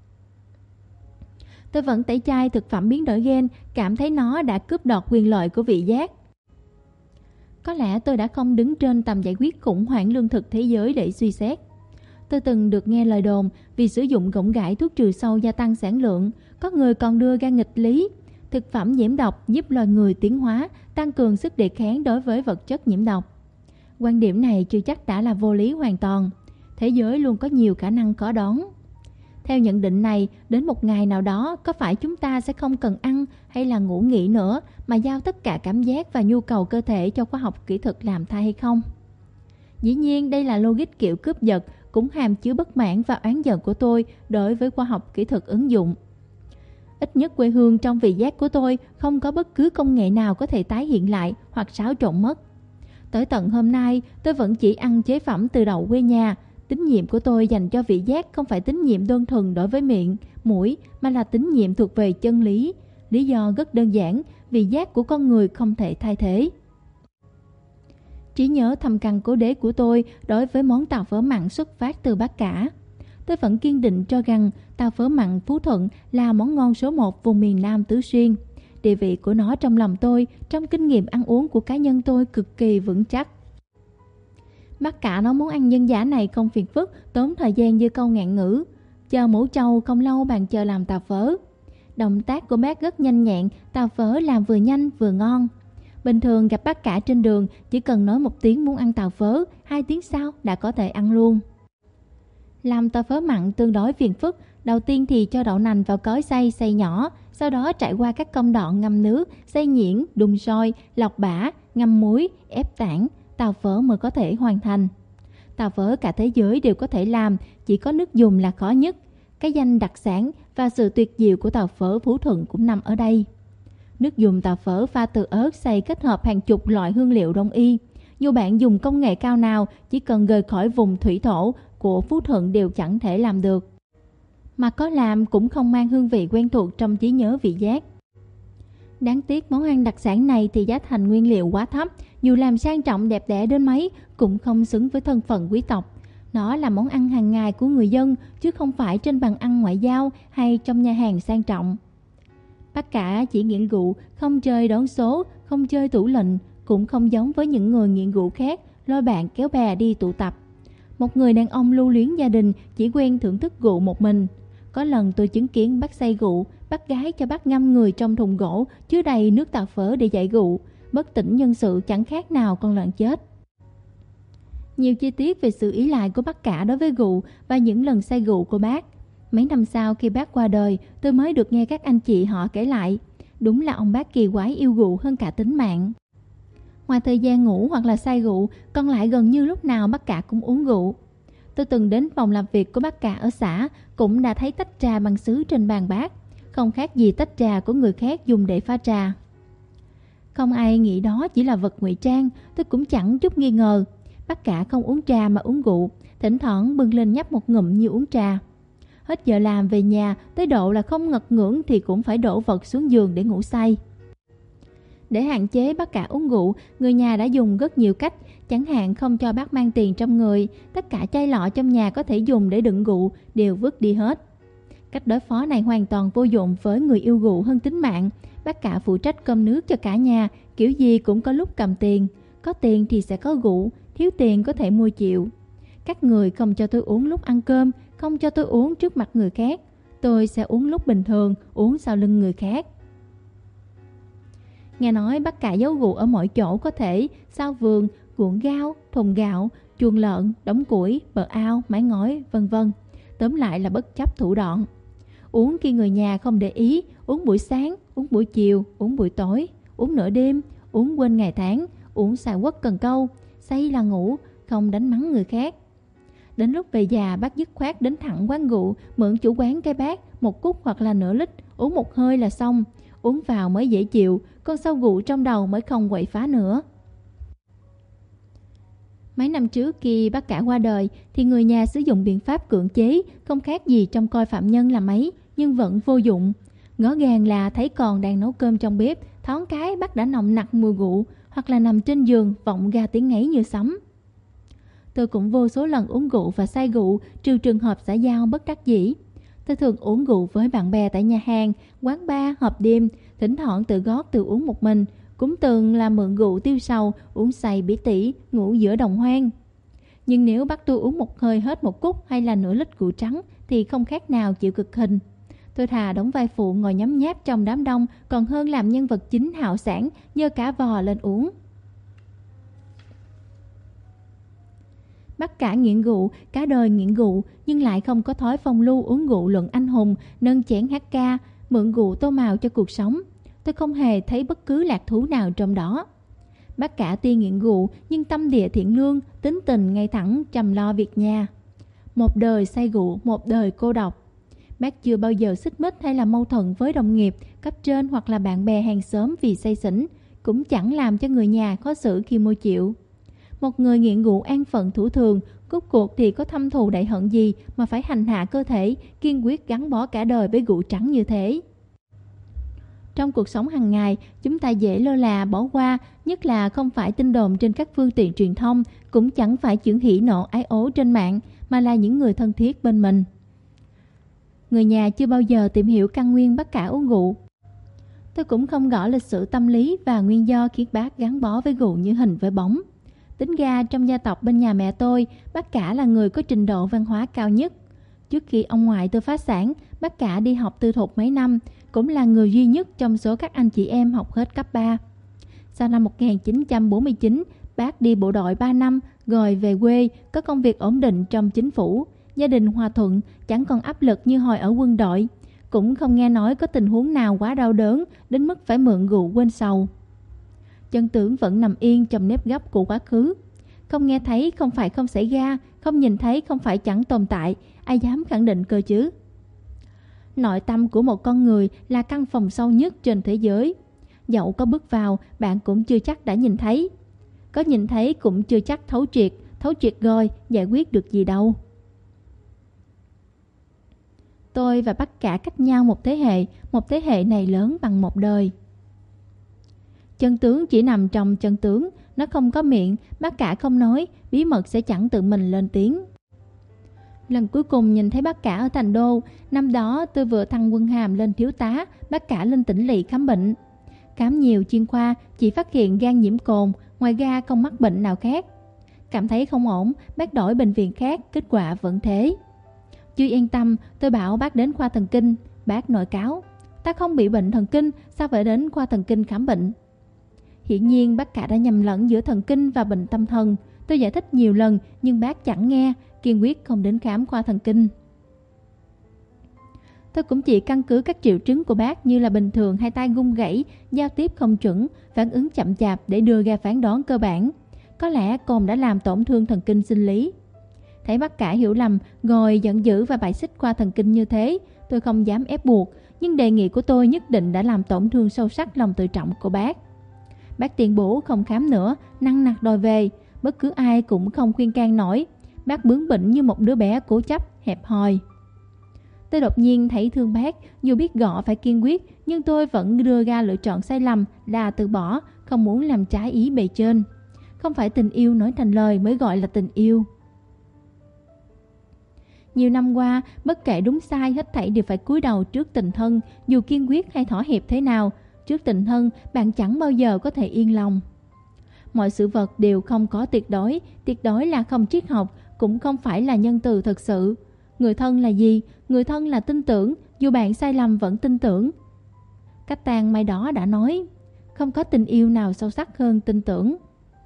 Tôi vẫn tẩy chay thực phẩm biến đổi gen, cảm thấy nó đã cướp đoạt quyền lợi của vị giác. Có lẽ tôi đã không đứng trên tầm giải quyết khủng hoảng lương thực thế giới để suy xét. Tôi từng được nghe lời đồn vì sử dụng rộng rãi thuốc trừ sâu gia tăng sản lượng, có người còn đưa ra nghịch lý. Thực phẩm nhiễm độc giúp loài người tiến hóa, tăng cường sức đề kháng đối với vật chất nhiễm độc. Quan điểm này chưa chắc đã là vô lý hoàn toàn. Thế giới luôn có nhiều khả năng khó đoán. Theo nhận định này, đến một ngày nào đó, có phải chúng ta sẽ không cần ăn hay là ngủ nghỉ nữa, mà giao tất cả cảm giác và nhu cầu cơ thể cho khoa học kỹ thuật làm thay hay không? Dĩ nhiên, đây là logic kiểu cướp giật, cũng hàm chứa bất mãn và oán giận của tôi đối với khoa học kỹ thuật ứng dụng. Ít nhất quê hương trong vị giác của tôi không có bất cứ công nghệ nào có thể tái hiện lại hoặc xáo trộn mất. Tới tận hôm nay, tôi vẫn chỉ ăn chế phẩm từ đậu quê nhà. Tín nhiệm của tôi dành cho vị giác không phải tín nhiệm đơn thuần đối với miệng, mũi, mà là tín nhiệm thuộc về chân lý. Lý do rất đơn giản, vị giác của con người không thể thay thế. Trí nhớ thâm căn cố đế của tôi đối với món tàu phớ mặn xuất phát từ bác cả. Tôi vẫn kiên định cho rằng tàu phớ mặn Phú Thuận là món ngon số 1 vùng miền Nam Tứ Xuyên. địa vị của nó trong lòng tôi, trong kinh nghiệm ăn uống của cá nhân tôi cực kỳ vững chắc. Bác cả nấu món ăn dân dã này không phiền phức, tốn thời gian như câu ngạn ngữ. Chờ mổ trâu không lâu bằng chờ làm tàu phớ. Động tác của bác rất nhanh nhẹn, tàu phớ làm vừa nhanh vừa ngon. Bình thường gặp bác cả trên đường, chỉ cần nói một tiếng muốn ăn tàu phớ, 2 tiếng sau đã có thể ăn luôn. Làm tàu phớ mặn tương đối phiền phức. Đầu tiên thì cho đậu nành vào cối xay nhỏ, sau đó trải qua các công đoạn ngâm nước, xay nhuyễn, đun sôi, lọc bã, ngâm muối, ép tảng, tàu phớ mới có thể hoàn thành. Tàu phớ cả thế giới đều có thể làm, chỉ có nước dùng là khó nhất. Cái danh đặc sản và sự tuyệt diệu của tàu phớ Phú Thuận cũng nằm ở đây. Nước dùng tàu phớ pha từ ớt xay kết hợp hàng chục loại hương liệu đông y. Dù bạn dùng công nghệ cao nào, chỉ cần rời khỏi vùng thủy thổ của Phú Thuận đều chẳng thể làm được. Mà có làm cũng không mang hương vị quen thuộc trong trí nhớ vị giác. Đáng tiếc món ăn đặc sản này thì giá thành nguyên liệu quá thấp, dù làm sang trọng đẹp đẽ đến mấy cũng không xứng với thân phận quý tộc. Nó là món ăn hàng ngày của người dân chứ không phải trên bàn ăn ngoại giao hay trong nhà hàng sang trọng. Bác cả chỉ nghiện rượu, không chơi đón số, không chơi tủ lệnh, cũng không giống với những người nghiện rượu khác lôi bạn kéo bè đi tụ tập. Một người đàn ông lưu luyến gia đình chỉ quen thưởng thức rượu một mình. Có lần tôi chứng kiến bác xay rượu, bác gái cho bác ngâm người trong thùng gỗ chứa đầy nước tàu phớ để giải rượu, bất tỉnh nhân sự chẳng khác nào con lợn chết. Nhiều chi tiết về sự ỷ lại của bác cả đối với rượu và những lần say rượu của bác. Mấy năm sau khi bác qua đời, tôi mới được nghe các anh chị họ kể lại. Đúng là ông bác kỳ quái yêu rượu hơn cả tính mạng. Ngoài thời gian ngủ hoặc là say rượu, còn lại gần như lúc nào bác cả cũng uống rượu. Tôi từng đến phòng làm việc của bác cả ở xã, cũng đã thấy tách trà bằng sứ trên bàn bác, không khác gì tách trà của người khác dùng để pha trà. Không ai nghĩ đó chỉ là vật ngụy trang, tôi cũng chẳng chút nghi ngờ. Bác cả không uống trà mà uống rượu, thỉnh thoảng bưng lên nhấp một ngụm như uống trà. Hết giờ làm về nhà, tới độ là không ngật ngưỡng thì cũng phải đổ vật xuống giường để ngủ say. Để hạn chế bác cả uống rượu, người nhà đã dùng rất nhiều cách, chẳng hạn không cho bác mang tiền trong người, tất cả chai lọ trong nhà có thể dùng để đựng rượu đều vứt đi hết. Cách đối phó này hoàn toàn vô dụng với người yêu rượu hơn tính mạng. Bác cả phụ trách cơm nước cho cả nhà, kiểu gì cũng có lúc cầm tiền. Có tiền thì sẽ có rượu, thiếu tiền có thể mua chịu. Các người không cho tôi uống lúc ăn cơm, không cho tôi uống trước mặt người khác. Tôi sẽ uống lúc bình thường, uống sau lưng người khác. Nghe nói bác cả giấu rượu ở mọi chỗ có thể, sau vườn, ruộng gao, thùng gạo, chuồng lợn, đống củi, bờ ao, mái ngói, vân vân. Tóm lại là bất chấp thủ đoạn. Uống khi người nhà không để ý, uống buổi sáng, uống buổi chiều, uống buổi tối, uống nửa đêm, uống quên ngày tháng, uống xài quất cần câu, say là ngủ, không đánh mắng người khác. Đến lúc về già bác dứt khoát đến thẳng quán rượu, mượn chủ quán cái bát, một cúc hoặc là nửa lít, uống một hơi là xong. Uống vào mới dễ chịu, con sâu rượu trong đầu mới không quậy phá nữa. Mấy năm trước khi bác cả qua đời thì người nhà sử dụng biện pháp cưỡng chế, không khác gì trong coi phạm nhân là mấy, nhưng vẫn vô dụng. Ngỡ gàng là thấy còn đang nấu cơm trong bếp, thoáng cái bác đã nồng nặc mùi rượu, hoặc là nằm trên giường vọng ra tiếng ngáy như sấm. Tôi cũng vô số lần uống rượu và say rượu, trừ trường hợp xã giao bất đắc dĩ. Tôi thường uống rượu với bạn bè tại nhà hàng, quán bar, hộp đêm, thỉnh thoảng tự gót tự uống một mình. Cũng từng là mượn rượu tiêu sầu, uống say bí tỉ, ngủ giữa đồng hoang. Nhưng nếu bắt tôi uống một hơi hết một cúc hay là nửa lít rượu trắng thì không khác nào chịu cực hình. Tôi thà đóng vai phụ ngồi nhấm nháp trong đám đông còn hơn làm nhân vật chính hào sảng, giơ cả vò lên uống. Bác cả nghiện rượu, cả đời nghiện rượu, nhưng lại không có thói phong lưu uống rượu luận anh hùng, nâng chén hát ca, mượn rượu tô màu cho cuộc sống. Tôi không hề thấy bất cứ lạc thú nào trong đó. Bác cả tuy nghiện rượu, nhưng tâm địa thiện lương, tính tình ngay thẳng, chăm lo việc nhà. Một đời say rượu, một đời cô độc. Bác chưa bao giờ xích mích hay là mâu thuẫn với đồng nghiệp, cấp trên hoặc là bạn bè hàng xóm vì say xỉn, cũng chẳng làm cho người nhà khó xử khi mua chịu. Một người nghiện rượu an phận thủ thường, rốt cuộc thì có thâm thù đại hận gì mà phải hành hạ cơ thể, kiên quyết gắn bó cả đời với rượu trắng như thế. Trong cuộc sống hàng ngày, chúng ta dễ lơ là bỏ qua, nhất là không phải tin đồn trên các phương tiện truyền thông, cũng chẳng phải chuyện hỉ nộ ái ố trên mạng, mà là những người thân thiết bên mình. Người nhà chưa bao giờ tìm hiểu căn nguyên bác cả uống rượu. Tôi cũng không rõ lịch sử tâm lý và nguyên do khiến bác gắn bó với gù như hình với bóng. Tính ra trong gia tộc bên nhà mẹ tôi, bác cả là người có trình độ văn hóa cao nhất. Trước khi ông ngoại tôi phá sản, bác cả đi học tư thục mấy năm, cũng là người duy nhất trong số các anh chị em học hết cấp 3. Sau năm 1949, bác đi bộ đội 3 năm rồi về quê, có công việc ổn định trong chính phủ. Gia đình hòa thuận, chẳng còn áp lực như hồi ở quân đội. Cũng không nghe nói có tình huống nào quá đau đớn đến mức phải mượn rượu quên sầu. Chân tướng vẫn nằm yên trong nếp gấp của quá khứ. Không nghe thấy không phải không xảy ra, không nhìn thấy không phải chẳng tồn tại, ai dám khẳng định cơ chứ. Nội tâm của một con người là căn phòng sâu nhất trên thế giới. Dẫu có bước vào, bạn cũng chưa chắc đã nhìn thấy. Có nhìn thấy cũng chưa chắc thấu triệt rồi, giải quyết được gì đâu. Tôi và bác cả cách nhau một thế hệ này lớn bằng một đời. Chân tướng chỉ nằm trong chân tướng, nó không có miệng, bác cả không nói, bí mật sẽ chẳng tự mình lên tiếng. Lần cuối cùng nhìn thấy bác cả ở Thành Đô, năm đó tôi vừa thăng quân hàm lên thiếu tá, bác cả lên tỉnh lỵ khám bệnh. Khám nhiều chuyên khoa, chỉ phát hiện gan nhiễm cồn, ngoài ra không mắc bệnh nào khác. Cảm thấy không ổn, bác đổi bệnh viện khác, kết quả vẫn thế. Chưa yên tâm, tôi bảo bác đến khoa thần kinh, bác nổi cáo. Ta không bị bệnh thần kinh, sao phải đến khoa thần kinh khám bệnh? Hiển nhiên bác cả đã nhầm lẫn giữa thần kinh và bệnh tâm thần. Tôi giải thích nhiều lần nhưng bác chẳng nghe, kiên quyết không đến khám khoa thần kinh. Tôi cũng chỉ căn cứ các triệu chứng của bác như là bình thường hay tai run gãy, giao tiếp không chuẩn, phản ứng chậm chạp để đưa ra phán đoán cơ bản. Có lẽ cồn đã làm tổn thương thần kinh sinh lý. Thấy bác cả hiểu lầm, rồi giận dữ và bài xích khoa thần kinh như thế, tôi không dám ép buộc, nhưng đề nghị của tôi nhất định đã làm tổn thương sâu sắc lòng tự trọng của bác. Bác tuyên bố không khám nữa, năn nặc đòi về, bất cứ ai cũng không khuyên can nổi. Bác bướng bỉnh như một đứa bé cố chấp, hẹp hòi. Tôi đột nhiên thấy thương bác, dù biết rõ phải kiên quyết, nhưng tôi vẫn đưa ra lựa chọn sai lầm là từ bỏ, không muốn làm trái ý bề trên. Không phải tình yêu nói thành lời mới gọi là tình yêu. Nhiều năm qua, bất kể đúng sai, hết thảy đều phải cúi đầu trước tình thân, dù kiên quyết hay thỏa hiệp thế nào. Trước tình thân, bạn chẳng bao giờ có thể yên lòng. Mọi sự vật đều không có tuyệt đối là không triết học, cũng không phải là nhân từ thực sự. Người thân là gì? Người thân là tin tưởng, dù bạn sai lầm vẫn tin tưởng. Cách Tàn mai đó đã nói, không có tình yêu nào sâu sắc hơn tin tưởng.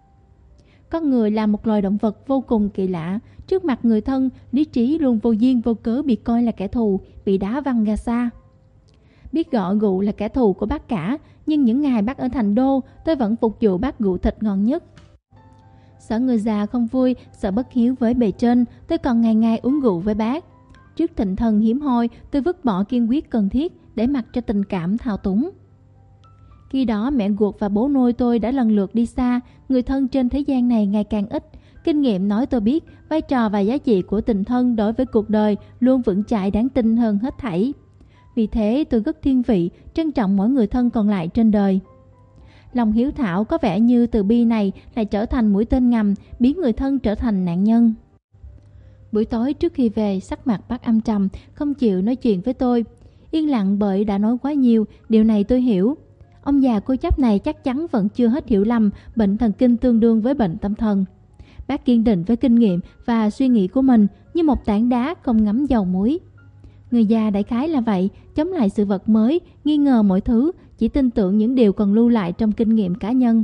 Con người là một loài động vật vô cùng kỳ lạ. Trước mặt người thân, lý trí luôn vô duyên vô cớ bị coi là kẻ thù, bị đá văng ra xa. Biết gọ gụ là kẻ thù của bác cả, nhưng những ngày bác ở Thành Đô, tôi vẫn phục vụ bác rượu thịt ngon nhất. Sợ người già không vui, sợ bất hiếu với bề trên, tôi còn ngày ngày uống rượu với bác. Trước tình thân hiếm hoi, tôi vứt bỏ kiên quyết cần thiết để mặc cho tình cảm thao túng. Khi đó mẹ ruột và bố nuôi tôi đã lần lượt đi xa, người thân trên thế gian này ngày càng ít. Kinh nghiệm nói tôi biết vai trò và giá trị của tình thân đối với cuộc đời luôn vững chãi đáng tin hơn hết thảy. Vì thế tôi rất thiên vị, trân trọng mỗi người thân còn lại trên đời. Lòng hiếu thảo có vẻ như từ bi này lại trở thành mũi tên ngầm, biến người thân trở thành nạn nhân. Buổi tối trước khi về, sắc mặt bác âm trầm, không chịu nói chuyện với tôi. Yên lặng bởi đã nói quá nhiều, điều này tôi hiểu. Ông già cô chấp này chắc chắn vẫn chưa hết hiểu lầm bệnh thần kinh tương đương với bệnh tâm thần. Bác kiên định với kinh nghiệm và suy nghĩ của mình như một tảng đá không ngấm dầu muối. Người già đại khái là vậy, chống lại sự vật mới, nghi ngờ mọi thứ, chỉ tin tưởng những điều còn lưu lại trong kinh nghiệm cá nhân.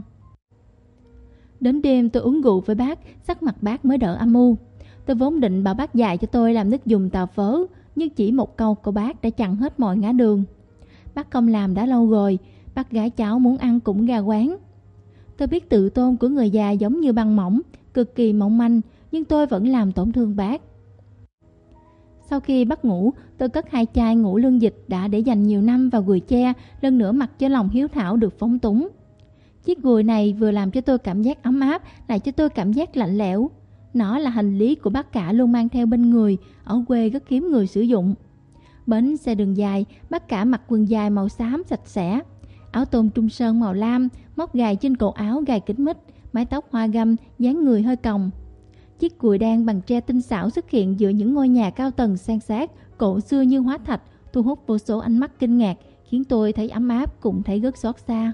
Đến đêm tôi uống rượu với bác, sắc mặt bác mới đỡ âm u. Tôi vốn định bảo bác dạy cho tôi làm nước dùng tàu phớ, nhưng chỉ một câu của bác đã chặn hết mọi ngã đường. Bác không làm đã lâu rồi, bác gái cháu muốn ăn cũng ra quán. Tôi biết tự tôn của người già giống như băng mỏng, cực kỳ mỏng manh, nhưng tôi vẫn làm tổn thương bác. Sau khi bắt ngủ, tôi cất 2 chai ngũ lương dịch đã để dành nhiều năm vào gùi tre, lần nữa mặc cho lòng hiếu thảo được phóng túng. Chiếc gùi này vừa làm cho tôi cảm giác ấm áp, lại cho tôi cảm giác lạnh lẽo. Nó là hành lý của bác cả luôn mang theo bên người, ở quê rất hiếm người sử dụng. Bến xe đường dài, bác cả mặc quần dài màu xám sạch sẽ, áo tôm trung sơn màu lam, móc gài trên cổ áo gài kính mít, mái tóc hoa găm, dáng người hơi còng. Chiếc cùi đan bằng tre tinh xảo xuất hiện giữa những ngôi nhà cao tầng san sát, cổ xưa như hóa thạch, thu hút vô số ánh mắt kinh ngạc khiến tôi thấy ấm áp cũng thấy rất xót xa.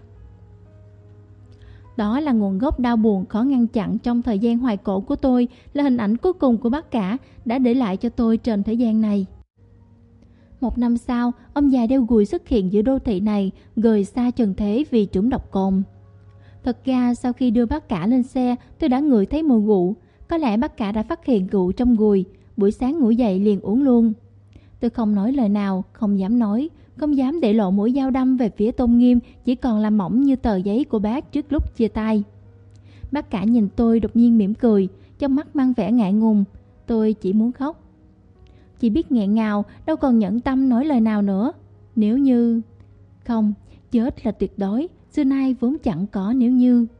Đó là nguồn gốc đau buồn khó ngăn chặn trong thời gian hoài cổ của tôi, là hình ảnh cuối cùng của bác cả đã để lại cho tôi trên thế gian này. 1 năm sau, ông già đeo gùi xuất hiện giữa đô thị này, rời xa trần thế vì trúng độc cồn. Thật ra sau khi đưa bác cả lên xe, tôi đã ngửi thấy mùi rượu. Có lẽ bác cả đã phát hiện rượu trong gùi, buổi sáng ngủ dậy liền uống luôn. Tôi không nói lời nào, không dám nói, không dám để lộ mũi dao đâm về phía Tôn Nghiêm, chỉ còn là mỏng như tờ giấy của bác trước lúc chia tay. Bác cả nhìn tôi đột nhiên mỉm cười, trong mắt mang vẻ ngại ngùng. Tôi chỉ muốn khóc, chỉ biết nghẹn ngào, đâu còn nhẫn tâm nói lời nào nữa. Nếu như... Không, chết là tuyệt đối, xưa nay vốn chẳng có nếu như.